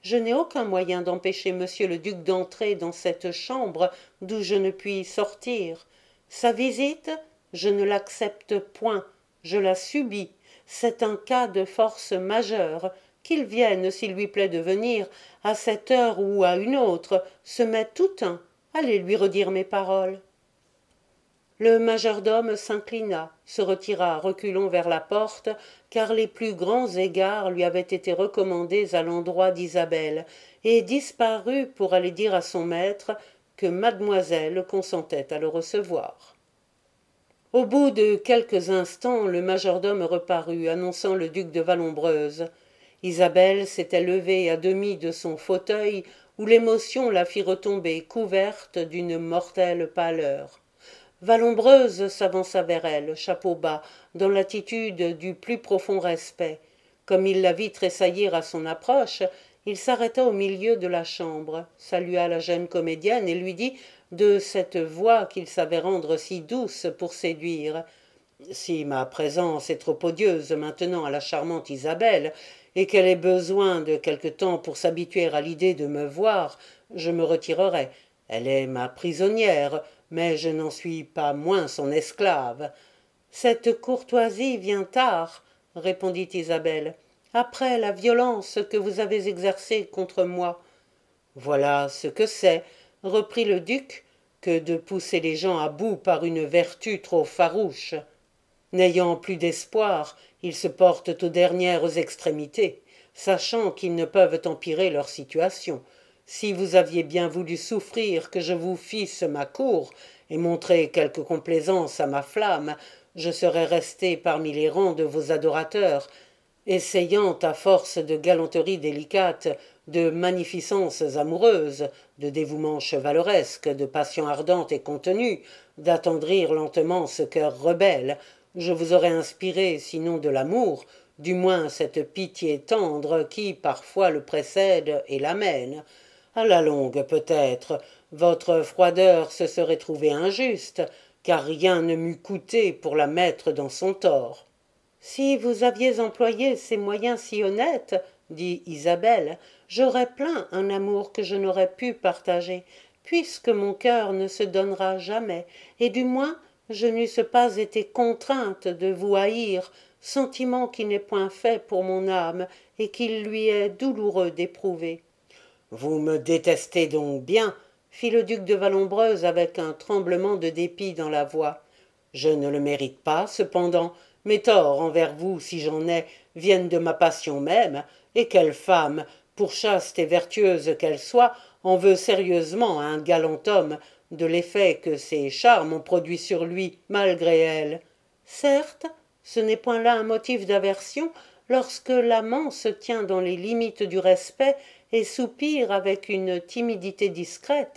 Je n'ai aucun moyen d'empêcher monsieur le duc d'entrer dans cette chambre d'où je ne puis sortir. Sa visite, je ne l'accepte point, je la subis. C'est un cas de force majeure. Qu'il vienne, s'il lui plaît de venir, à cette heure ou à une autre, se met tout un. Allez lui redire mes paroles. Le majordome s'inclina, se retira à reculons vers la porte, car les plus grands égards lui avaient été recommandés à l'endroit d'Isabelle, et disparut pour aller dire à son maître que mademoiselle consentait à le recevoir. Au bout de quelques instants, le majordome reparut, annonçant le duc de Vallombreuse. Isabelle s'était levée à demi de son fauteuil, où l'émotion la fit retomber, couverte d'une mortelle pâleur. Vallombreuse s'avança vers elle, chapeau bas, dans l'attitude du plus profond respect. Comme il la vit tressaillir à son approche, il s'arrêta au milieu de la chambre, salua la jeune comédienne et lui dit, de cette voix qu'il savait rendre si douce pour séduire: « Si ma présence est trop odieuse maintenant à la charmante Isabelle, et qu'elle ait besoin de quelque temps pour s'habituer à l'idée de me voir, je me retirerai. Elle est ma prisonnière, mais je n'en suis pas moins son esclave. » « Cette courtoisie vient tard, répondit Isabelle, après la violence que vous avez exercée contre moi. Voilà ce que c'est, reprit le duc, que de pousser les gens à bout par une vertu trop farouche. N'ayant plus d'espoir, ils se portent aux dernières extrémités, sachant qu'ils ne peuvent empirer leur situation. Si vous aviez bien voulu souffrir que je vous fisse ma cour, et montrer quelque complaisance à ma flamme, je serais resté parmi les rangs de vos adorateurs, essayant, à force de galanteries délicates, de magnificences amoureuses, de dévouements chevaleresques, de passion ardente et contenue, d'attendrir lentement ce cœur rebelle. Je vous aurais inspiré, sinon de l'amour, du moins cette pitié tendre qui, parfois, le précède et l'amène. À la longue, peut-être, votre froideur se serait trouvée injuste, car rien ne m'eût coûté pour la mettre dans son tort. Si vous aviez employé ces moyens si honnêtes, dit Isabelle, j'aurais plaint un amour que je n'aurais pu partager, puisque mon cœur ne se donnera jamais, et du moins je n'eusse pas été contrainte de vous haïr, sentiment qui n'est point fait pour mon âme et qu'il lui est douloureux d'éprouver. Vous me détestez donc bien, fit le duc de Vallombreuse avec un tremblement de dépit dans la voix. Je ne le mérite pas, cependant. Mes torts envers vous, si j'en ai, viennent de ma passion même, et quelle femme, pour chaste et vertueuse qu'elle soit, en veut sérieusement à un galant homme, de l'effet que ses charmes ont produit sur lui, malgré elle. Certes, ce n'est point là un motif d'aversion, lorsque l'amant se tient dans les limites du respect et soupire avec une timidité discrète.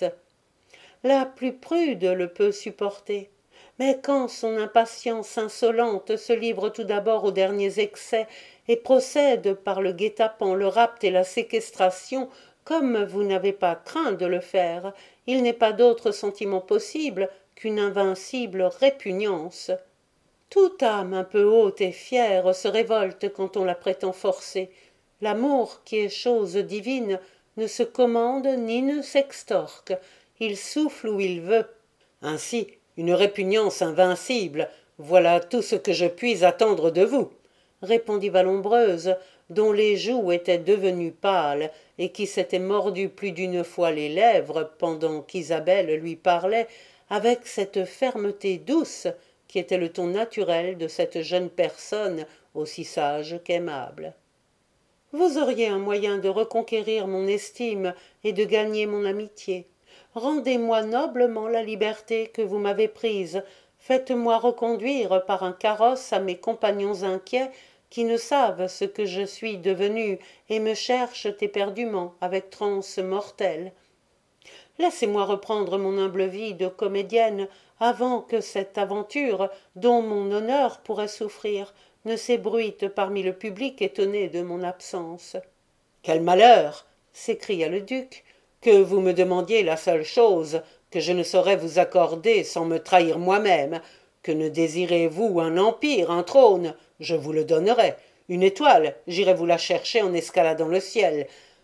La plus prude le peut supporter. Mais quand son impatience insolente se livre tout d'abord aux derniers excès et procède par le guet-apens, le rapt et la séquestration, comme vous n'avez pas craint de le faire, il n'est pas d'autre sentiment possible qu'une invincible répugnance. Toute âme un peu haute et fière se révolte quand on la prétend forcer. L'amour, qui est chose divine, ne se commande ni ne s'extorque. Il souffle où il veut. Ainsi, une répugnance invincible, voilà tout ce que je puis attendre de vous, répondit Vallombreuse, dont les joues étaient devenues pâles et qui s'était mordu plus d'une fois les lèvres pendant qu'Isabelle lui parlait avec cette fermeté douce qui était le ton naturel de cette jeune personne aussi sage qu'aimable. Vous auriez un moyen de reconquérir mon estime et de gagner mon amitié. Rendez-moi noblement la liberté que vous m'avez prise. Faites-moi reconduire par un carrosse à mes compagnons inquiets qui ne savent ce que je suis devenue et me cherchent éperdument avec transe mortelle. Laissez-moi reprendre mon humble vie de comédienne avant que cette aventure, dont mon honneur pourrait souffrir, ne s'ébruite parmi le public étonné de mon absence. « Quel malheur !» s'écria le duc, « que vous me demandiez la seule chose que je ne saurais vous accorder sans me trahir moi-même. Que ne désirez-vous un empire, un trône? Je vous le donnerai. Une étoile, j'irai vous la chercher en escaladant le ciel.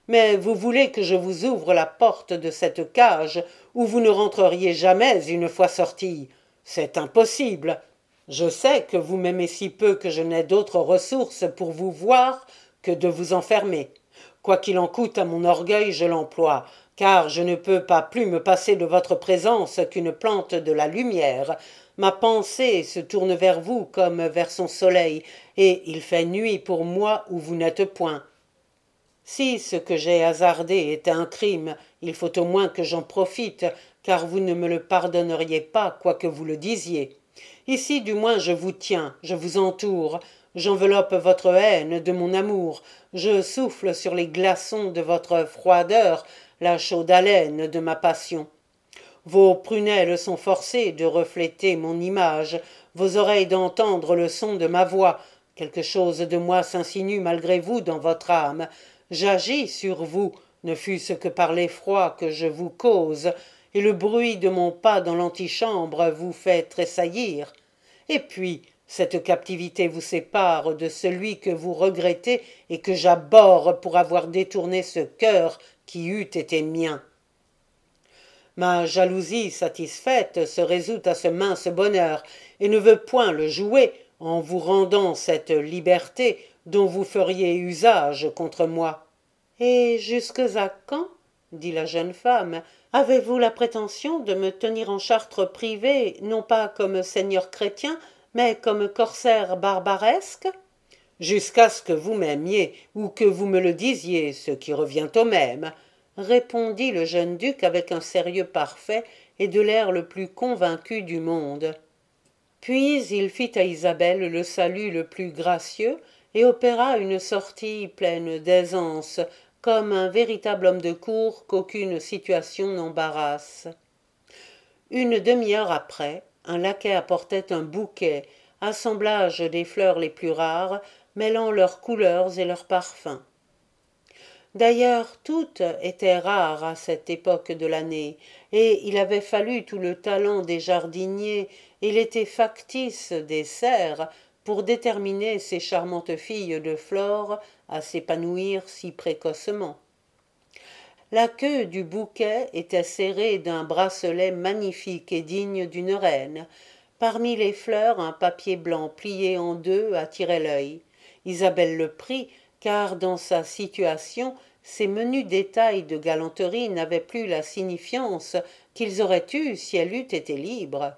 Mais vous voulez que je vous ouvre la porte de cette cage où vous ne rentreriez jamais une fois sortis. C'est impossible. Je sais que vous m'aimez si peu que je n'ai d'autre ressource pour vous voir que de vous enfermer. Quoi qu'il en coûte à mon orgueil, je l'emploie, car je ne peux pas plus me passer de votre présence qu'une plante de la lumière. Ma pensée se tourne vers vous comme vers son soleil, et il fait nuit pour moi où vous n'êtes point. Si ce que j'ai hasardé est un crime, il faut au moins que j'en profite, car vous ne me le pardonneriez pas, quoi que vous le disiez. Ici, du moins, je vous tiens, je vous entoure, j'enveloppe votre haine de mon amour, je souffle sur les glaçons de votre froideur la chaude haleine de ma passion. Vos prunelles sont forcées de refléter mon image, vos oreilles d'entendre le son de ma voix. Quelque chose de moi s'insinue malgré vous dans votre âme. J'agis sur vous, ne fût-ce que par l'effroi que je vous cause, et le bruit de mon pas dans l'antichambre vous fait tressaillir. Et puis, cette captivité vous sépare de celui que vous regrettez et que j'abhorre pour avoir détourné ce cœur qui eût été mien. Ma jalousie satisfaite se résout à ce mince bonheur, et ne veut point le jouer en vous rendant cette liberté dont vous feriez usage contre moi. Et jusques à quand, dit la jeune femme, avez-vous la prétention de me tenir en chartre privée, non pas comme seigneur chrétien, mais comme corsaire barbaresque? Jusqu'à ce que vous m'aimiez, ou que vous me le disiez, ce qui revient au même, répondit le jeune duc avec un sérieux parfait et de l'air le plus convaincu du monde. Puis il fit à Isabelle le salut le plus gracieux et opéra une sortie pleine d'aisance, comme un véritable homme de cour qu'aucune situation n'embarrasse. Une demi-heure après, un laquais apportait un bouquet, assemblage des fleurs les plus rares, mêlant leurs couleurs et leurs parfums. D'ailleurs, toutes étaient rares à cette époque de l'année, et il avait fallu tout le talent des jardiniers et l'été factice des serres pour déterminer ces charmantes filles de Flore à s'épanouir si précocement. La queue du bouquet était serrée d'un bracelet magnifique et digne d'une reine. Parmi les fleurs, un papier blanc plié en deux attirait l'œil. Isabelle le prit, car dans sa situation, ces menus détails de galanterie n'avaient plus la signifiance qu'ils auraient eue si elle eût été libre.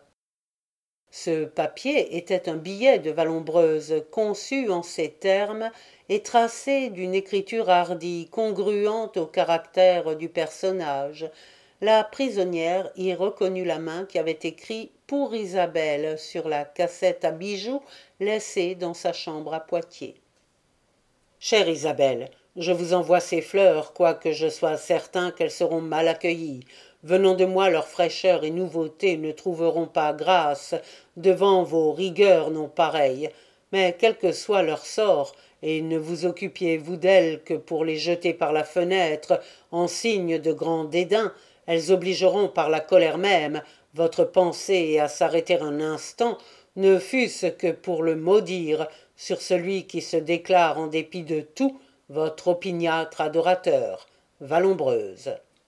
Ce papier était un billet de Vallombreuse, conçu en ces termes et tracé d'une écriture hardie, congruente au caractère du personnage. La prisonnière y reconnut la main qui avait écrit « Pour Isabelle » sur la cassette à bijoux laissée dans sa chambre à Poitiers. Chère Isabelle, je vous envoie ces fleurs, quoique je sois certain qu'elles seront mal accueillies. Venant de moi, leur fraîcheur et nouveauté ne trouveront pas grâce devant vos rigueurs non pareilles. Mais quel que soit leur sort, et ne vous occupiez-vous d'elles que pour les jeter par la fenêtre en signe de grand dédain, elles obligeront par la colère même votre pensée à s'arrêter un instant, ne fût-ce que pour le maudire sur celui qui se déclare en dépit de tout votre opiniâtre adorateur, Vallombreuse.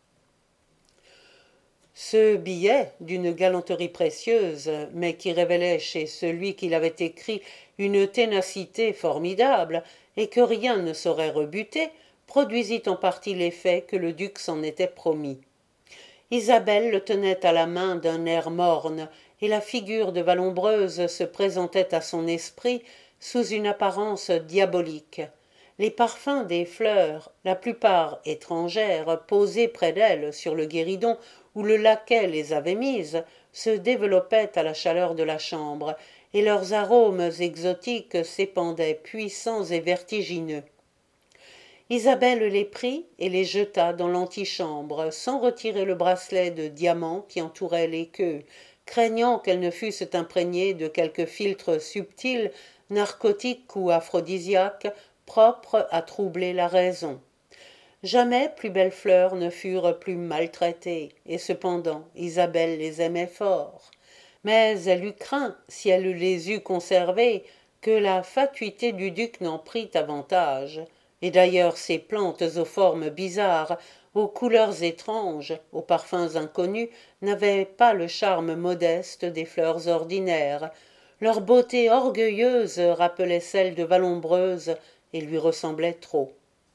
Ce billet, d'une galanterie précieuse, mais qui révélait chez celui qui l'avait écrit une ténacité formidable, et que rien ne saurait rebuter, produisit en partie l'effet que le duc s'en était promis. Isabelle le tenait à la main d'un air morne, et la figure de Vallombreuse se présentait à son esprit sous une apparence diabolique. Les parfums des fleurs, la plupart étrangères, posées près d'elle sur le guéridon où le laquais les avait mises, se développaient à la chaleur de la chambre, et leurs arômes exotiques s'épandaient puissants et vertigineux. Isabelle les prit et les jeta dans l'antichambre, sans retirer le bracelet de diamants qui entourait les queues, craignant qu'elles ne fussent imprégnées de quelque philtre subtil, narcotique ou aphrodisiaque, propre à troubler la raison. Jamais plus belles fleurs ne furent plus maltraitées, et cependant Isabelle les aimait fort. Mais elle eut craint, si elle les eût conservées, que la fatuité du duc n'en prît avantage. Et d'ailleurs ces plantes aux formes bizarres, aux couleurs étranges, aux parfums inconnus, n'avaient pas le charme modeste des fleurs ordinaires. Leur beauté orgueilleuse rappelait celle de Vallombreuse et lui ressemblait trop.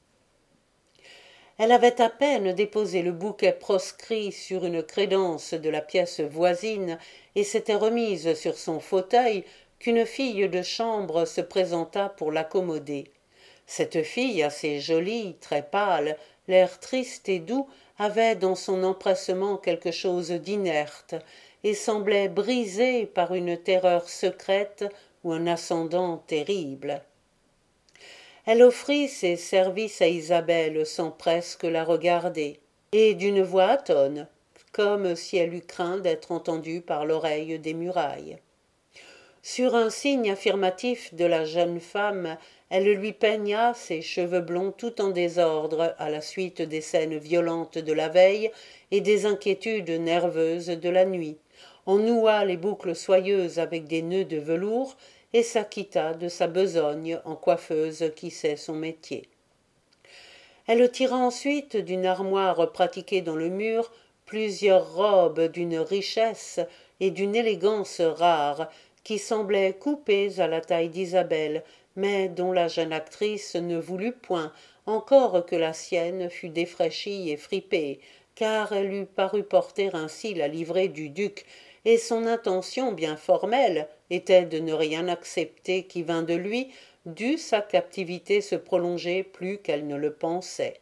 Elle avait à peine déposé le bouquet proscrit sur une crédence de la pièce voisine et s'était remise sur son fauteuil qu'une fille de chambre se présenta pour l'accommoder. Cette fille, assez jolie, très pâle, l'air triste et doux, avait dans son empressement quelque chose d'inerte et semblait brisée par une terreur secrète ou un ascendant terrible. Elle offrit ses services à Isabelle sans presque la regarder, et d'une voix atone, comme si elle eût craint d'être entendue par l'oreille des murailles. Sur un signe affirmatif de la jeune femme, elle lui peigna ses cheveux blonds tout en désordre à la suite des scènes violentes de la veille et des inquiétudes nerveuses de la nuit, en noua les boucles soyeuses avec des nœuds de velours et s'acquitta de sa besogne en coiffeuse qui sait son métier. Elle tira ensuite d'une armoire pratiquée dans le mur plusieurs robes d'une richesse et d'une élégance rares, qui semblaient coupées à la taille d'Isabelle, mais dont la jeune actrice ne voulut point, encore que la sienne fût défraîchie et fripée, car elle eût paru porter ainsi la livrée du duc, et son intention bien formelle était de ne rien accepter qui vînt de lui, dût sa captivité se prolonger plus qu'elle ne le pensait.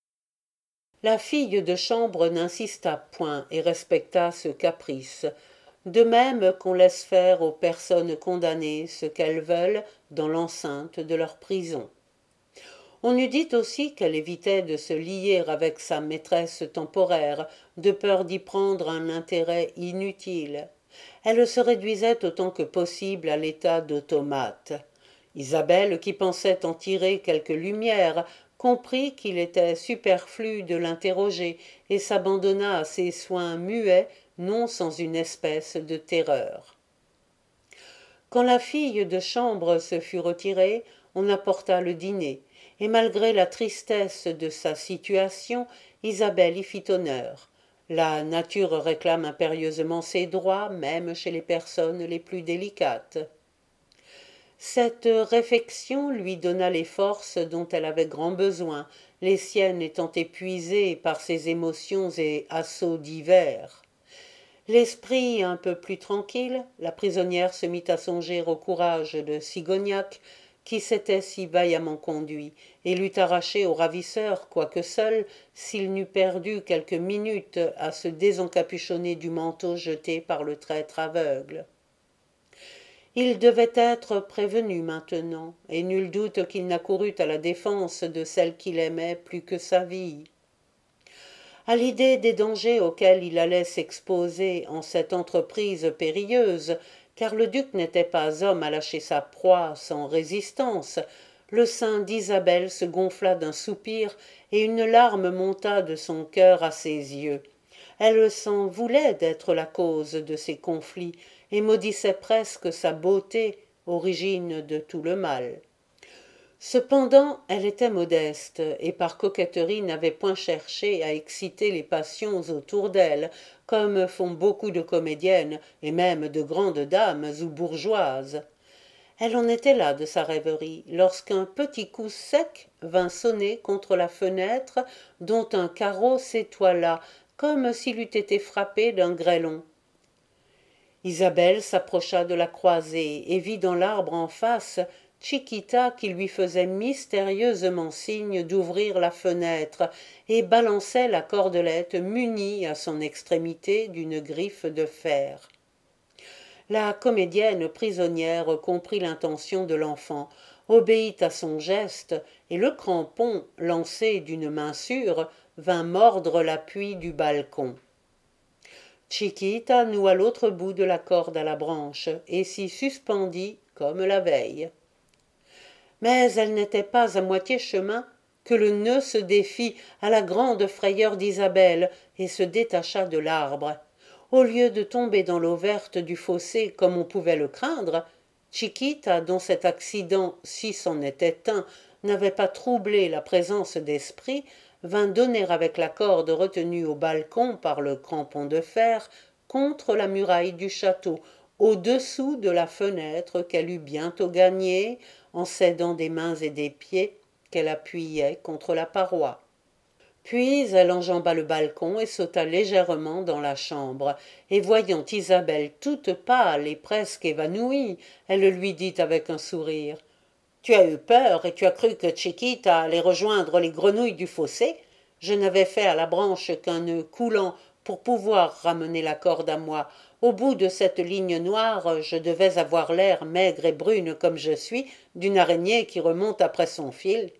La fille de chambre n'insista point et respecta ce caprice, de même qu'on laisse faire aux personnes condamnées ce qu'elles veulent dans l'enceinte de leur prison. On eût dit aussi qu'elle évitait de se lier avec sa maîtresse temporaire, de peur d'y prendre un intérêt inutile. Elle se réduisait autant que possible à l'état d'automate. Isabelle, qui pensait en tirer quelque lumière, comprit qu'il était superflu de l'interroger et s'abandonna à ses soins muets, non sans une espèce de terreur. Quand la fille de chambre se fut retirée, on apporta le dîner, et malgré la tristesse de sa situation, Isabelle y fit honneur. La nature réclame impérieusement ses droits, même chez les personnes les plus délicates. Cette réfection lui donna les forces dont elle avait grand besoin, les siennes étant épuisées par ses émotions et assauts divers. L'esprit un peu plus tranquille, la prisonnière se mit à songer au courage de Sigognac, qui s'était si vaillamment conduit, et l'eût arraché au ravisseur, quoique seul, s'il n'eût perdu quelques minutes à se désencapuchonner du manteau jeté par le traître aveugle. Il devait être prévenu maintenant, et nul doute qu'il n'accourût à la défense de celle qu'il aimait plus que sa vie. À l'idée des dangers auxquels il allait s'exposer en cette entreprise périlleuse, car le duc n'était pas homme à lâcher sa proie sans résistance, le sein d'Isabelle se gonfla d'un soupir et une larme monta de son cœur à ses yeux. Elle s'en voulait d'être la cause de ces conflits et maudissait presque sa beauté, origine de tout le mal. Cependant, elle était modeste, et par coquetterie n'avait point cherché à exciter les passions autour d'elle, comme font beaucoup de comédiennes, et même de grandes dames ou bourgeoises. Elle en était là de sa rêverie, lorsqu'un petit coup sec vint sonner contre la fenêtre, dont un carreau s'étoila, comme s'il eût été frappé d'un grêlon. Isabelle s'approcha de la croisée et vit dans l'arbre en face Chiquita qui lui faisait mystérieusement signe d'ouvrir la fenêtre et balançait la cordelette munie à son extrémité d'une griffe de fer. La comédienne prisonnière comprit l'intention de l'enfant, obéit à son geste, et le crampon, lancé d'une main sûre, vint mordre l'appui du balcon. Chiquita noua l'autre bout de la corde à la branche et s'y suspendit comme la veille. Mais elle n'était pas à moitié chemin que le nœud se défit à la grande frayeur d'Isabelle et se détacha de l'arbre. Au lieu de tomber dans l'eau verte du fossé comme on pouvait le craindre, Chiquita, dont cet accident, si c'en était un, n'avait pas troublé la présence d'esprit, vint donner avec la corde retenue au balcon par le crampon de fer contre la muraille du château, au-dessous de la fenêtre qu'elle eut bientôt gagnée en s'aidant des mains et des pieds qu'elle appuyait contre la paroi. Puis elle enjamba le balcon et sauta légèrement dans la chambre, et voyant Isabelle toute pâle et presque évanouie, elle lui dit avec un sourire: Tu as eu peur et tu as cru que Chiquita allait rejoindre les grenouilles du fossé. Je n'avais fait à la branche qu'un nœud coulant pour pouvoir ramener la corde à moi. Au bout de cette ligne noire, je devais avoir l'air maigre et brune comme je suis d'une araignée qui remonte après son fil.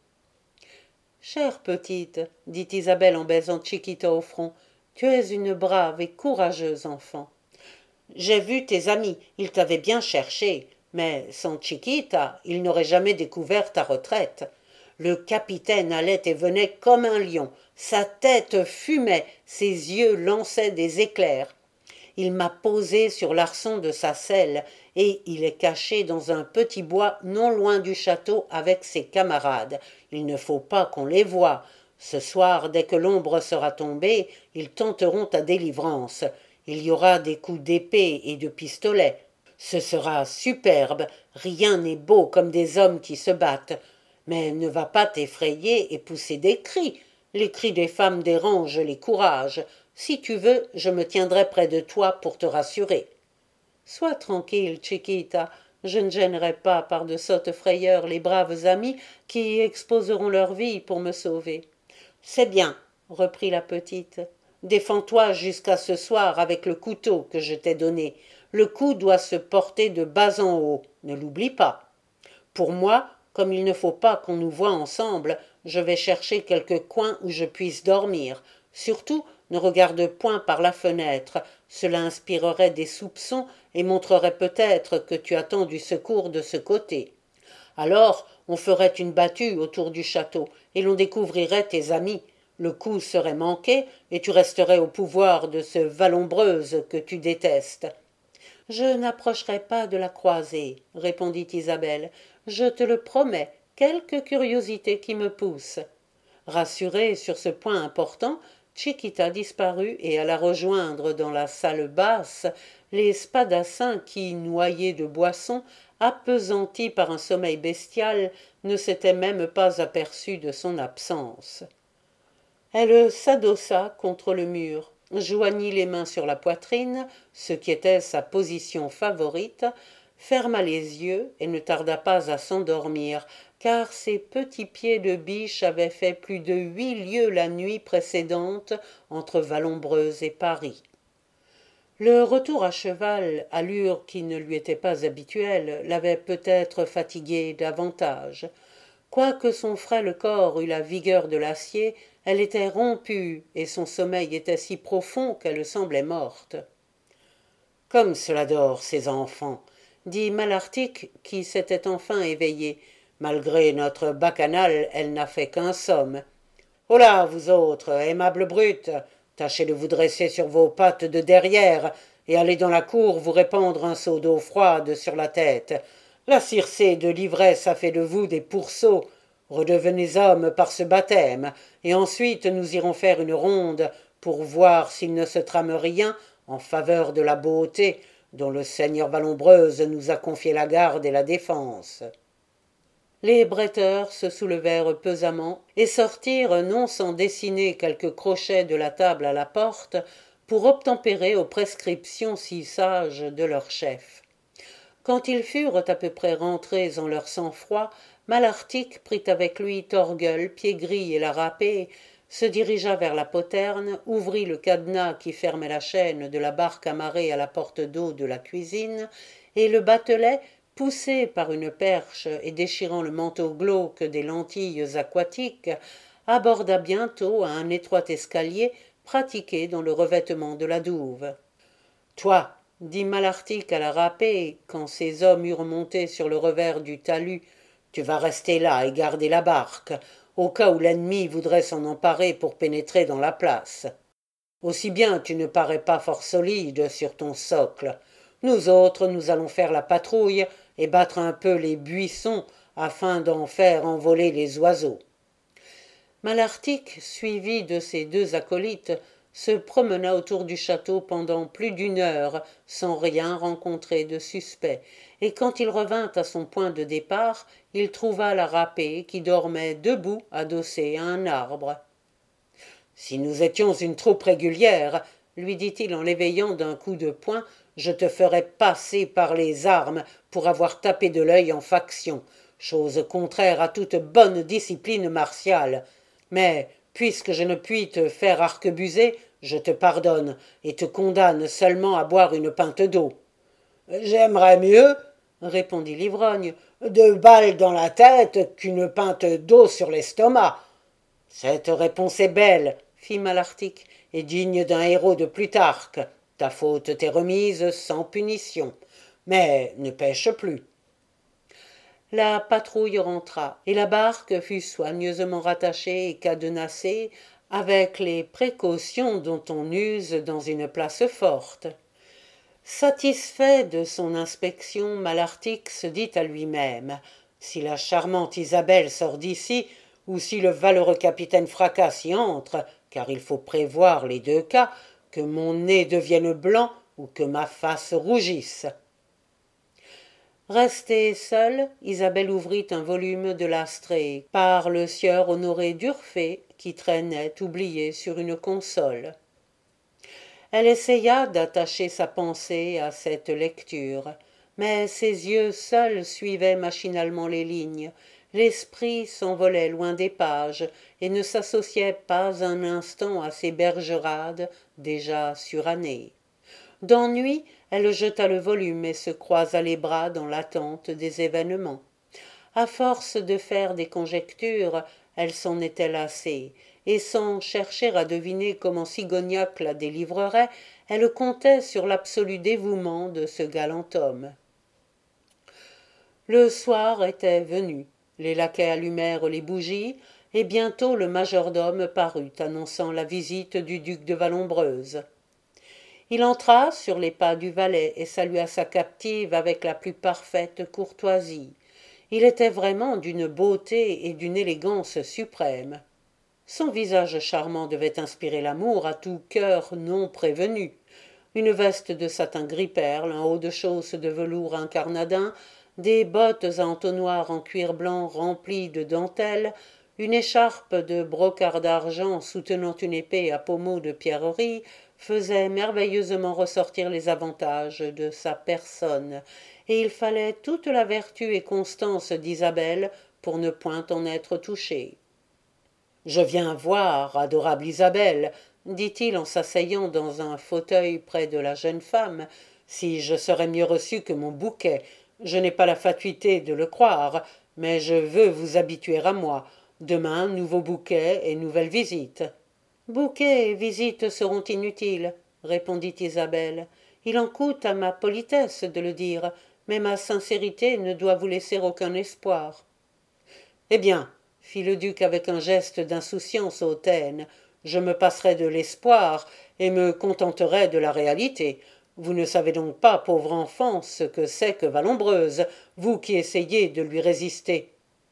Chère petite, dit Isabelle en baisant Chiquita au front, tu es une brave et courageuse enfant. J'ai vu tes amis, ils t'avaient bien cherché, mais sans Chiquita, ils n'auraient jamais découvert ta retraite. Le capitaine allait et venait comme un lion, sa tête fumait, ses yeux lançaient des éclairs. Il m'a posé sur l'arçon de sa selle, et il est caché dans un petit bois non loin du château avec ses camarades. Il ne faut pas qu'on les voie. Ce soir, dès que l'ombre sera tombée, ils tenteront ta délivrance. Il y aura des coups d'épée et de pistolet. Ce sera superbe, rien n'est beau comme des hommes qui se battent. Mais ne va pas t'effrayer et pousser des cris. Les cris des femmes dérangent les courages. Si tu veux, je me tiendrai près de toi pour te rassurer. Sois tranquille, Chiquita, je ne gênerai pas par de sottes frayeurs les braves amis qui exposeront leur vie pour me sauver. C'est bien, reprit la petite. Défends-toi jusqu'à ce soir avec le couteau que je t'ai donné. Le coup doit se porter de bas en haut, ne l'oublie pas. Pour moi, comme il ne faut pas qu'on nous voie ensemble, je vais chercher quelque coin où je puisse dormir. Surtout, ne regarde point par la fenêtre, cela inspirerait des soupçons et montrerait peut-être que tu attends du secours de ce côté. Alors, on ferait une battue autour du château, et l'on découvrirait tes amis. Le coup serait manqué, et tu resterais au pouvoir de ce Vallombreuse que tu détestes. Je n'approcherai pas de la croisée, répondit Isabelle. Je te le promets, quelque curiosité qui me pousse. Rassurée sur ce point important, Chiquita disparut et alla rejoindre dans la salle basse les spadassins qui, noyés de boisson, appesantis par un sommeil bestial, ne s'étaient même pas aperçus de son absence. Elle s'adossa contre le mur, joignit les mains sur la poitrine, ce qui était sa position favorite, ferma les yeux et ne tarda pas à s'endormir, car ses petits pieds de biche avaient fait plus de 8 lieues la nuit précédente entre Vallombreuse et Paris. Le retour à cheval, allure qui ne lui était pas habituelle, l'avait peut-être fatiguée davantage. Quoique son frêle corps eût la vigueur de l'acier, elle était rompue, et son sommeil était si profond qu'elle semblait morte. « Comme cela dort, ces enfants !» dit Malartic, qui s'était enfin éveillé. « Malgré notre bacchanal, elle n'a fait qu'un somme. Holà, vous autres, aimables brutes, tâchez de vous dresser sur vos pattes de derrière, et allez dans la cour vous répandre un seau d'eau froide sur la tête. La Circé de l'ivresse a fait de vous des pourceaux. Redevenez hommes par ce baptême, et ensuite nous irons faire une ronde pour voir s'il ne se trame rien en faveur de la beauté, dont le seigneur Vallombreuse nous a confié la garde et la défense. » Les bretteurs se soulevèrent pesamment et sortirent non sans dessiner quelques crochets de la table à la porte pour obtempérer aux prescriptions si sages de leur chef. Quand ils furent à peu près rentrés en leur sang-froid, Malartic prit avec lui Torgueul, Pied-Gris et la râpée, se dirigea vers la poterne, ouvrit le cadenas qui fermait la chaîne de la barque amarrée à la porte d'eau de la cuisine, et le batelet, poussé par une perche et déchirant le manteau glauque des lentilles aquatiques, aborda bientôt à un étroit escalier pratiqué dans le revêtement de la douve. « Toi, dit Malartic à la râpée, quand ses hommes eurent monté sur le revers du talus, tu vas rester là et garder la barque, au cas où l'ennemi voudrait s'en emparer pour pénétrer dans la place. Aussi bien tu ne parais pas fort solide sur ton socle. Nous autres, nous allons faire la patrouille, et battre un peu les buissons afin d'en faire envoler les oiseaux. Malartic, suivi de ses deux acolytes, se promena autour du château pendant plus d'une heure sans rien rencontrer de suspect, et quand il revint à son point de départ, il trouva la râpée qui dormait debout adossée à un arbre. « Si nous étions une troupe régulière, lui dit-il en l'éveillant d'un coup de poing, je te ferais passer par les armes pour avoir tapé de l'œil en faction, chose contraire à toute bonne discipline martiale. Mais, puisque je ne puis te faire arquebuser, je te pardonne et te condamne seulement à boire une pinte d'eau. »« J'aimerais mieux, répondit l'ivrogne, deux balles dans la tête qu'une pinte d'eau sur l'estomac. »« Cette réponse est belle, fit Malartic, et digne d'un héros de Plutarque. Ta faute t'est remise sans punition. Mais ne pêche plus. » La patrouille rentra, et la barque fut soigneusement rattachée et cadenassée avec les précautions dont on use dans une place forte. Satisfait de son inspection, Malartic se dit à lui-même: si la charmante Isabelle sort d'ici, ou si le valeureux capitaine Fracas y entre, car il faut prévoir les deux cas, que mon nez devienne blanc ou que ma face rougisse. Restée seule, Isabelle ouvrit un volume de l'Astrée par le sieur Honoré d'Urfé qui traînait oublié sur une console. Elle essaya d'attacher sa pensée à cette lecture, mais ses yeux seuls suivaient machinalement les lignes, l'esprit s'envolait loin des pages et ne s'associait pas un instant à ces bergerades déjà surannées. D'ennui, elle jeta le volume et se croisa les bras dans l'attente des événements. À force de faire des conjectures, elle s'en était lassée, et sans chercher à deviner comment Sigognac la délivrerait, elle comptait sur l'absolu dévouement de ce galant homme. Le soir était venu, les laquais allumèrent les bougies, et bientôt le majordome parut annonçant la visite du duc de Vallombreuse. Il entra sur les pas du valet et salua sa captive avec la plus parfaite courtoisie. Il était vraiment d'une beauté et d'une élégance suprême. Son visage charmant devait inspirer l'amour à tout cœur non prévenu. Une veste de satin gris-perle, un haut de chausse de velours incarnadin, des bottes à entonnoir en cuir blanc remplies de dentelles, une écharpe de brocart d'argent soutenant une épée à pommeau de pierreries, faisait merveilleusement ressortir les avantages de sa personne, et il fallait toute la vertu et constance d'Isabelle pour ne point en être touché. « Je viens voir, adorable Isabelle, dit-il en s'asseyant dans un fauteuil près de la jeune femme, si je serais mieux reçu que mon bouquet. Je n'ai pas la fatuité de le croire, mais je veux vous habituer à moi. Demain, nouveau bouquet et nouvelle visite. » « Bouquet et visite seront inutiles, répondit Isabelle. Il en coûte à ma politesse de le dire, mais ma sincérité ne doit vous laisser aucun espoir. Eh bien, fit le duc avec un geste d'insouciance hautaine, je me passerai de l'espoir et me contenterai de la réalité. Vous ne savez donc pas, pauvre enfant, ce que c'est que Vallombreuse, vous qui essayez de lui résister.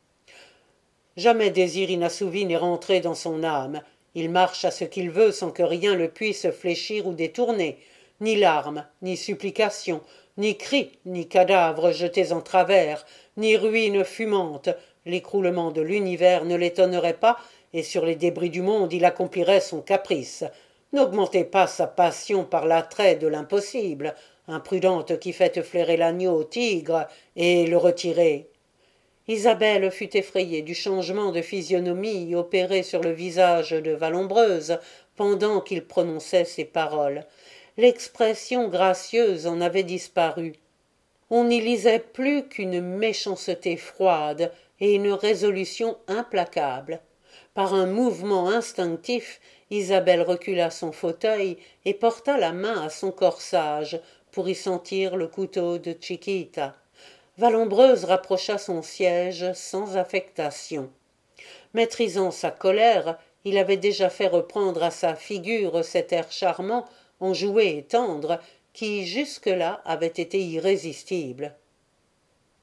Jamais désir inassouvi n'est rentré dans son âme. Il marche à ce qu'il veut sans que rien le puisse fléchir ou détourner. Ni larmes, ni supplications, ni cris, ni cadavres jetés en travers, ni ruines fumantes. L'écroulement de l'univers ne l'étonnerait pas, et sur les débris du monde il accomplirait son caprice. N'augmentez pas sa passion par l'attrait de l'impossible, imprudente qui faites flairer l'agneau au tigre, et le retirez. Isabelle fut effrayée du changement de physionomie opéré sur le visage de Vallombreuse pendant qu'il prononçait ces paroles. L'expression gracieuse en avait disparu. On n'y lisait plus qu'une méchanceté froide et une résolution implacable. Par un mouvement instinctif, Isabelle recula son fauteuil et porta la main à son corsage pour y sentir le couteau de Chiquita. Vallombreuse rapprocha son siège sans affectation. Maîtrisant sa colère, il avait déjà fait reprendre à sa figure cet air charmant, enjoué et tendre, qui jusque-là avait été irrésistible.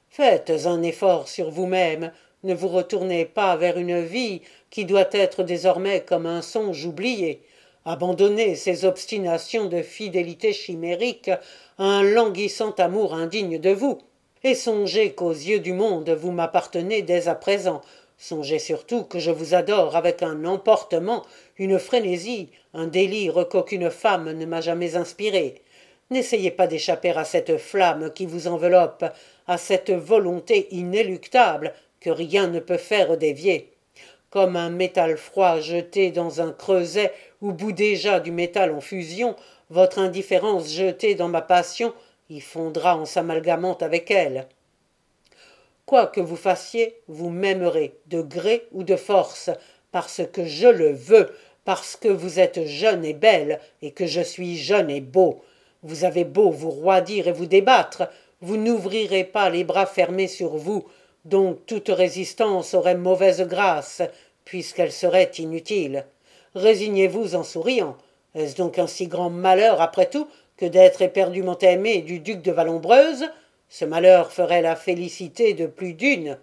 Faites un effort sur vous-même, ne vous retournez pas vers une vie qui doit être désormais comme un songe oublié. Abandonnez ces obstinations de fidélité chimérique à un languissant amour indigne de vous, et songez qu'aux yeux du monde vous m'appartenez dès à présent. Songez surtout que je vous adore avec un emportement, une frénésie, un délire qu'aucune femme ne m'a jamais inspiré. N'essayez pas d'échapper à cette flamme qui vous enveloppe, à cette volonté inéluctable que rien ne peut faire dévier. Comme un métal froid jeté dans un creuset où bout déjà du métal en fusion, votre indifférence jetée dans ma passion y fondra en s'amalgamant avec elle. Quoi que vous fassiez, vous m'aimerez, de gré ou de force, parce que je le veux, parce que vous êtes jeune et belle, et que je suis jeune et beau. Vous avez beau vous roidir et vous débattre, vous n'ouvrirez pas les bras fermés sur vous, donc toute résistance aurait mauvaise grâce, puisqu'elle serait inutile. Résignez-vous en souriant. Est-ce donc un si grand malheur, après tout, que d'être éperdument aimé du duc de Vallombreuse? Ce malheur ferait la félicité de plus d'une.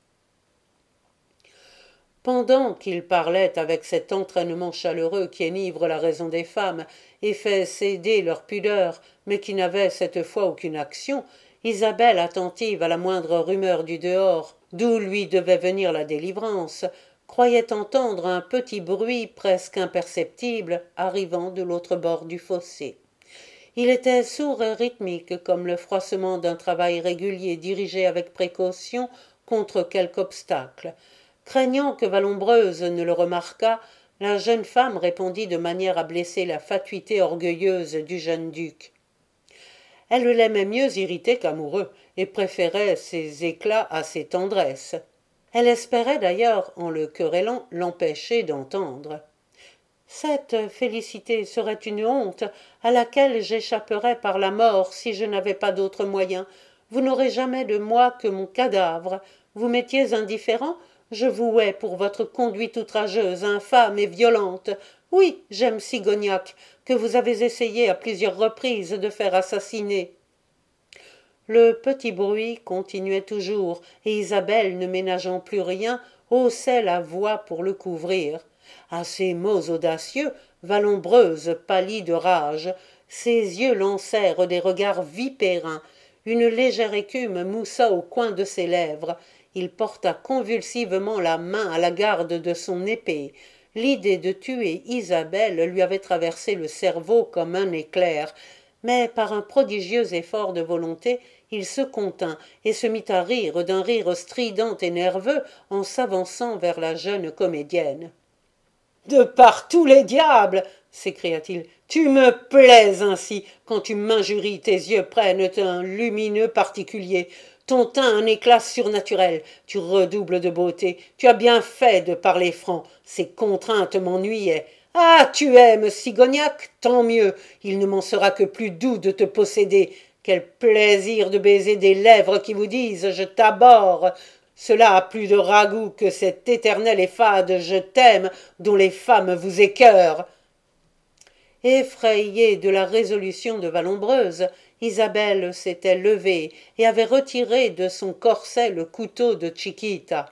Pendant qu'il parlait avec cet entraînement chaleureux qui enivre la raison des femmes et fait céder leur pudeur, mais qui n'avait cette fois aucune action, Isabelle, attentive à la moindre rumeur du dehors, d'où lui devait venir la délivrance, croyait entendre un petit bruit presque imperceptible arrivant de l'autre bord du fossé. Il était sourd et rythmique comme le froissement d'un travail régulier dirigé avec précaution contre quelque obstacle. Craignant que Vallombreuse ne le remarquât, la jeune femme répondit de manière à blesser la fatuité orgueilleuse du jeune duc. Elle l'aimait mieux irrité qu'amoureux, et préférait ses éclats à ses tendresses. Elle espérait d'ailleurs, en le querellant, l'empêcher d'entendre. Cette félicité serait une honte à laquelle j'échapperais par la mort si je n'avais pas d'autre moyen. Vous n'aurez jamais de moi que mon cadavre. Vous m'étiez indifférent, je vous hais pour votre conduite outrageuse, infâme et violente. Oui, j'aime Sigognac, que vous avez essayé à plusieurs reprises de faire assassiner. Le petit bruit continuait toujours, et Isabelle, ne ménageant plus rien, haussait la voix pour le couvrir. À ces mots audacieux, Vallombreuse pâlit de rage. Ses yeux lancèrent des regards vipérins. Une légère écume moussa au coin de ses lèvres. Il porta convulsivement la main à la garde de son épée. L'idée de tuer Isabelle lui avait traversé le cerveau comme un éclair, mais par un prodigieux effort de volonté, il se contint et se mit à rire d'un rire strident et nerveux en s'avançant vers la jeune comédienne. De par tous les diables, s'écria-t-il, tu me plais ainsi, quand tu m'injuries, tes yeux prennent un lumineux particulier, ton teint un éclat surnaturel, tu redoubles de beauté, tu as bien fait de parler franc, ces contraintes m'ennuyaient. Ah, tu aimes Sigognac, tant mieux, il ne m'en sera que plus doux de te posséder. Quel plaisir de baiser des lèvres qui vous disent je t'abhorre. Cela a plus de ragoût que cet éternel et fade je t'aime dont les femmes vous écœurent. Effrayée de la résolution de Vallombreuse, Isabelle s'était levée et avait retiré de son corset le couteau de Chiquita.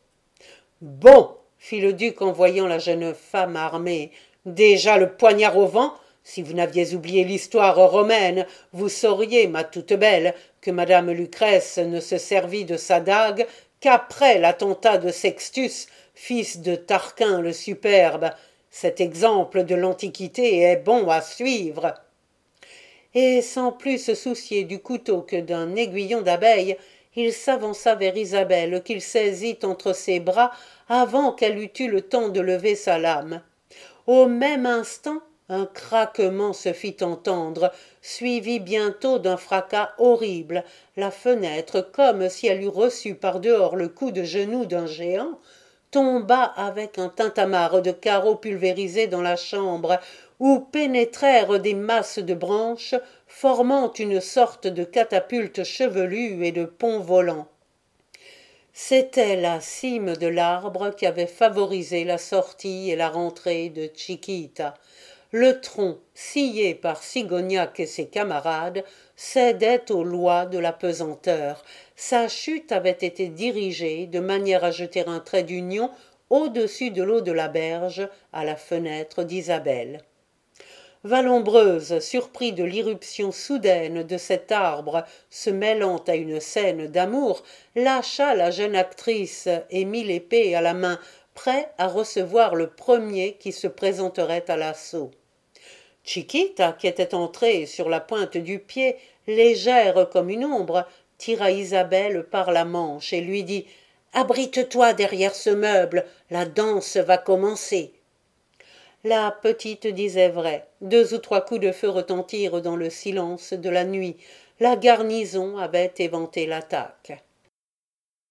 Bon, fit le duc en voyant la jeune femme armée, déjà le poignard au vent. Si vous n'aviez oublié l'histoire romaine, vous sauriez, ma toute belle, que madame Lucrèce ne se servit de sa dague qu'après l'attentat de Sextus, fils de Tarquin le superbe. Cet exemple de l'Antiquité est bon à suivre. Et sans plus se soucier du couteau que d'un aiguillon d'abeille, il s'avança vers Isabelle, qu'il saisit entre ses bras avant qu'elle eût eu le temps de lever sa lame. Au même instant, un craquement se fit entendre, suivi bientôt d'un fracas horrible. La fenêtre, comme si elle eût reçu par dehors le coup de genou d'un géant, tomba avec un tintamarre de carreaux pulvérisés dans la chambre, où pénétrèrent des masses de branches, formant une sorte de catapulte chevelue et de pont volant. C'était la cime de l'arbre qui avait favorisé la sortie et la rentrée de Chiquita. Le tronc, scié par Sigognac et ses camarades, cédait aux lois de la pesanteur. Sa chute avait été dirigée de manière à jeter un trait d'union au-dessus de l'eau de la berge à la fenêtre d'Isabelle. Vallombreuse, surpris de l'irruption soudaine de cet arbre se mêlant à une scène d'amour, lâcha la jeune actrice et mit l'épée à la main, prêt à recevoir le premier qui se présenterait à l'assaut. Chiquita, qui était entrée sur la pointe du pied, légère comme une ombre, tira Isabelle par la manche et lui dit « Abrite-toi derrière ce meuble, la danse va commencer !» La petite disait vrai. 2 ou 3 coups de feu retentirent dans le silence de la nuit. La garnison avait éventé l'attaque.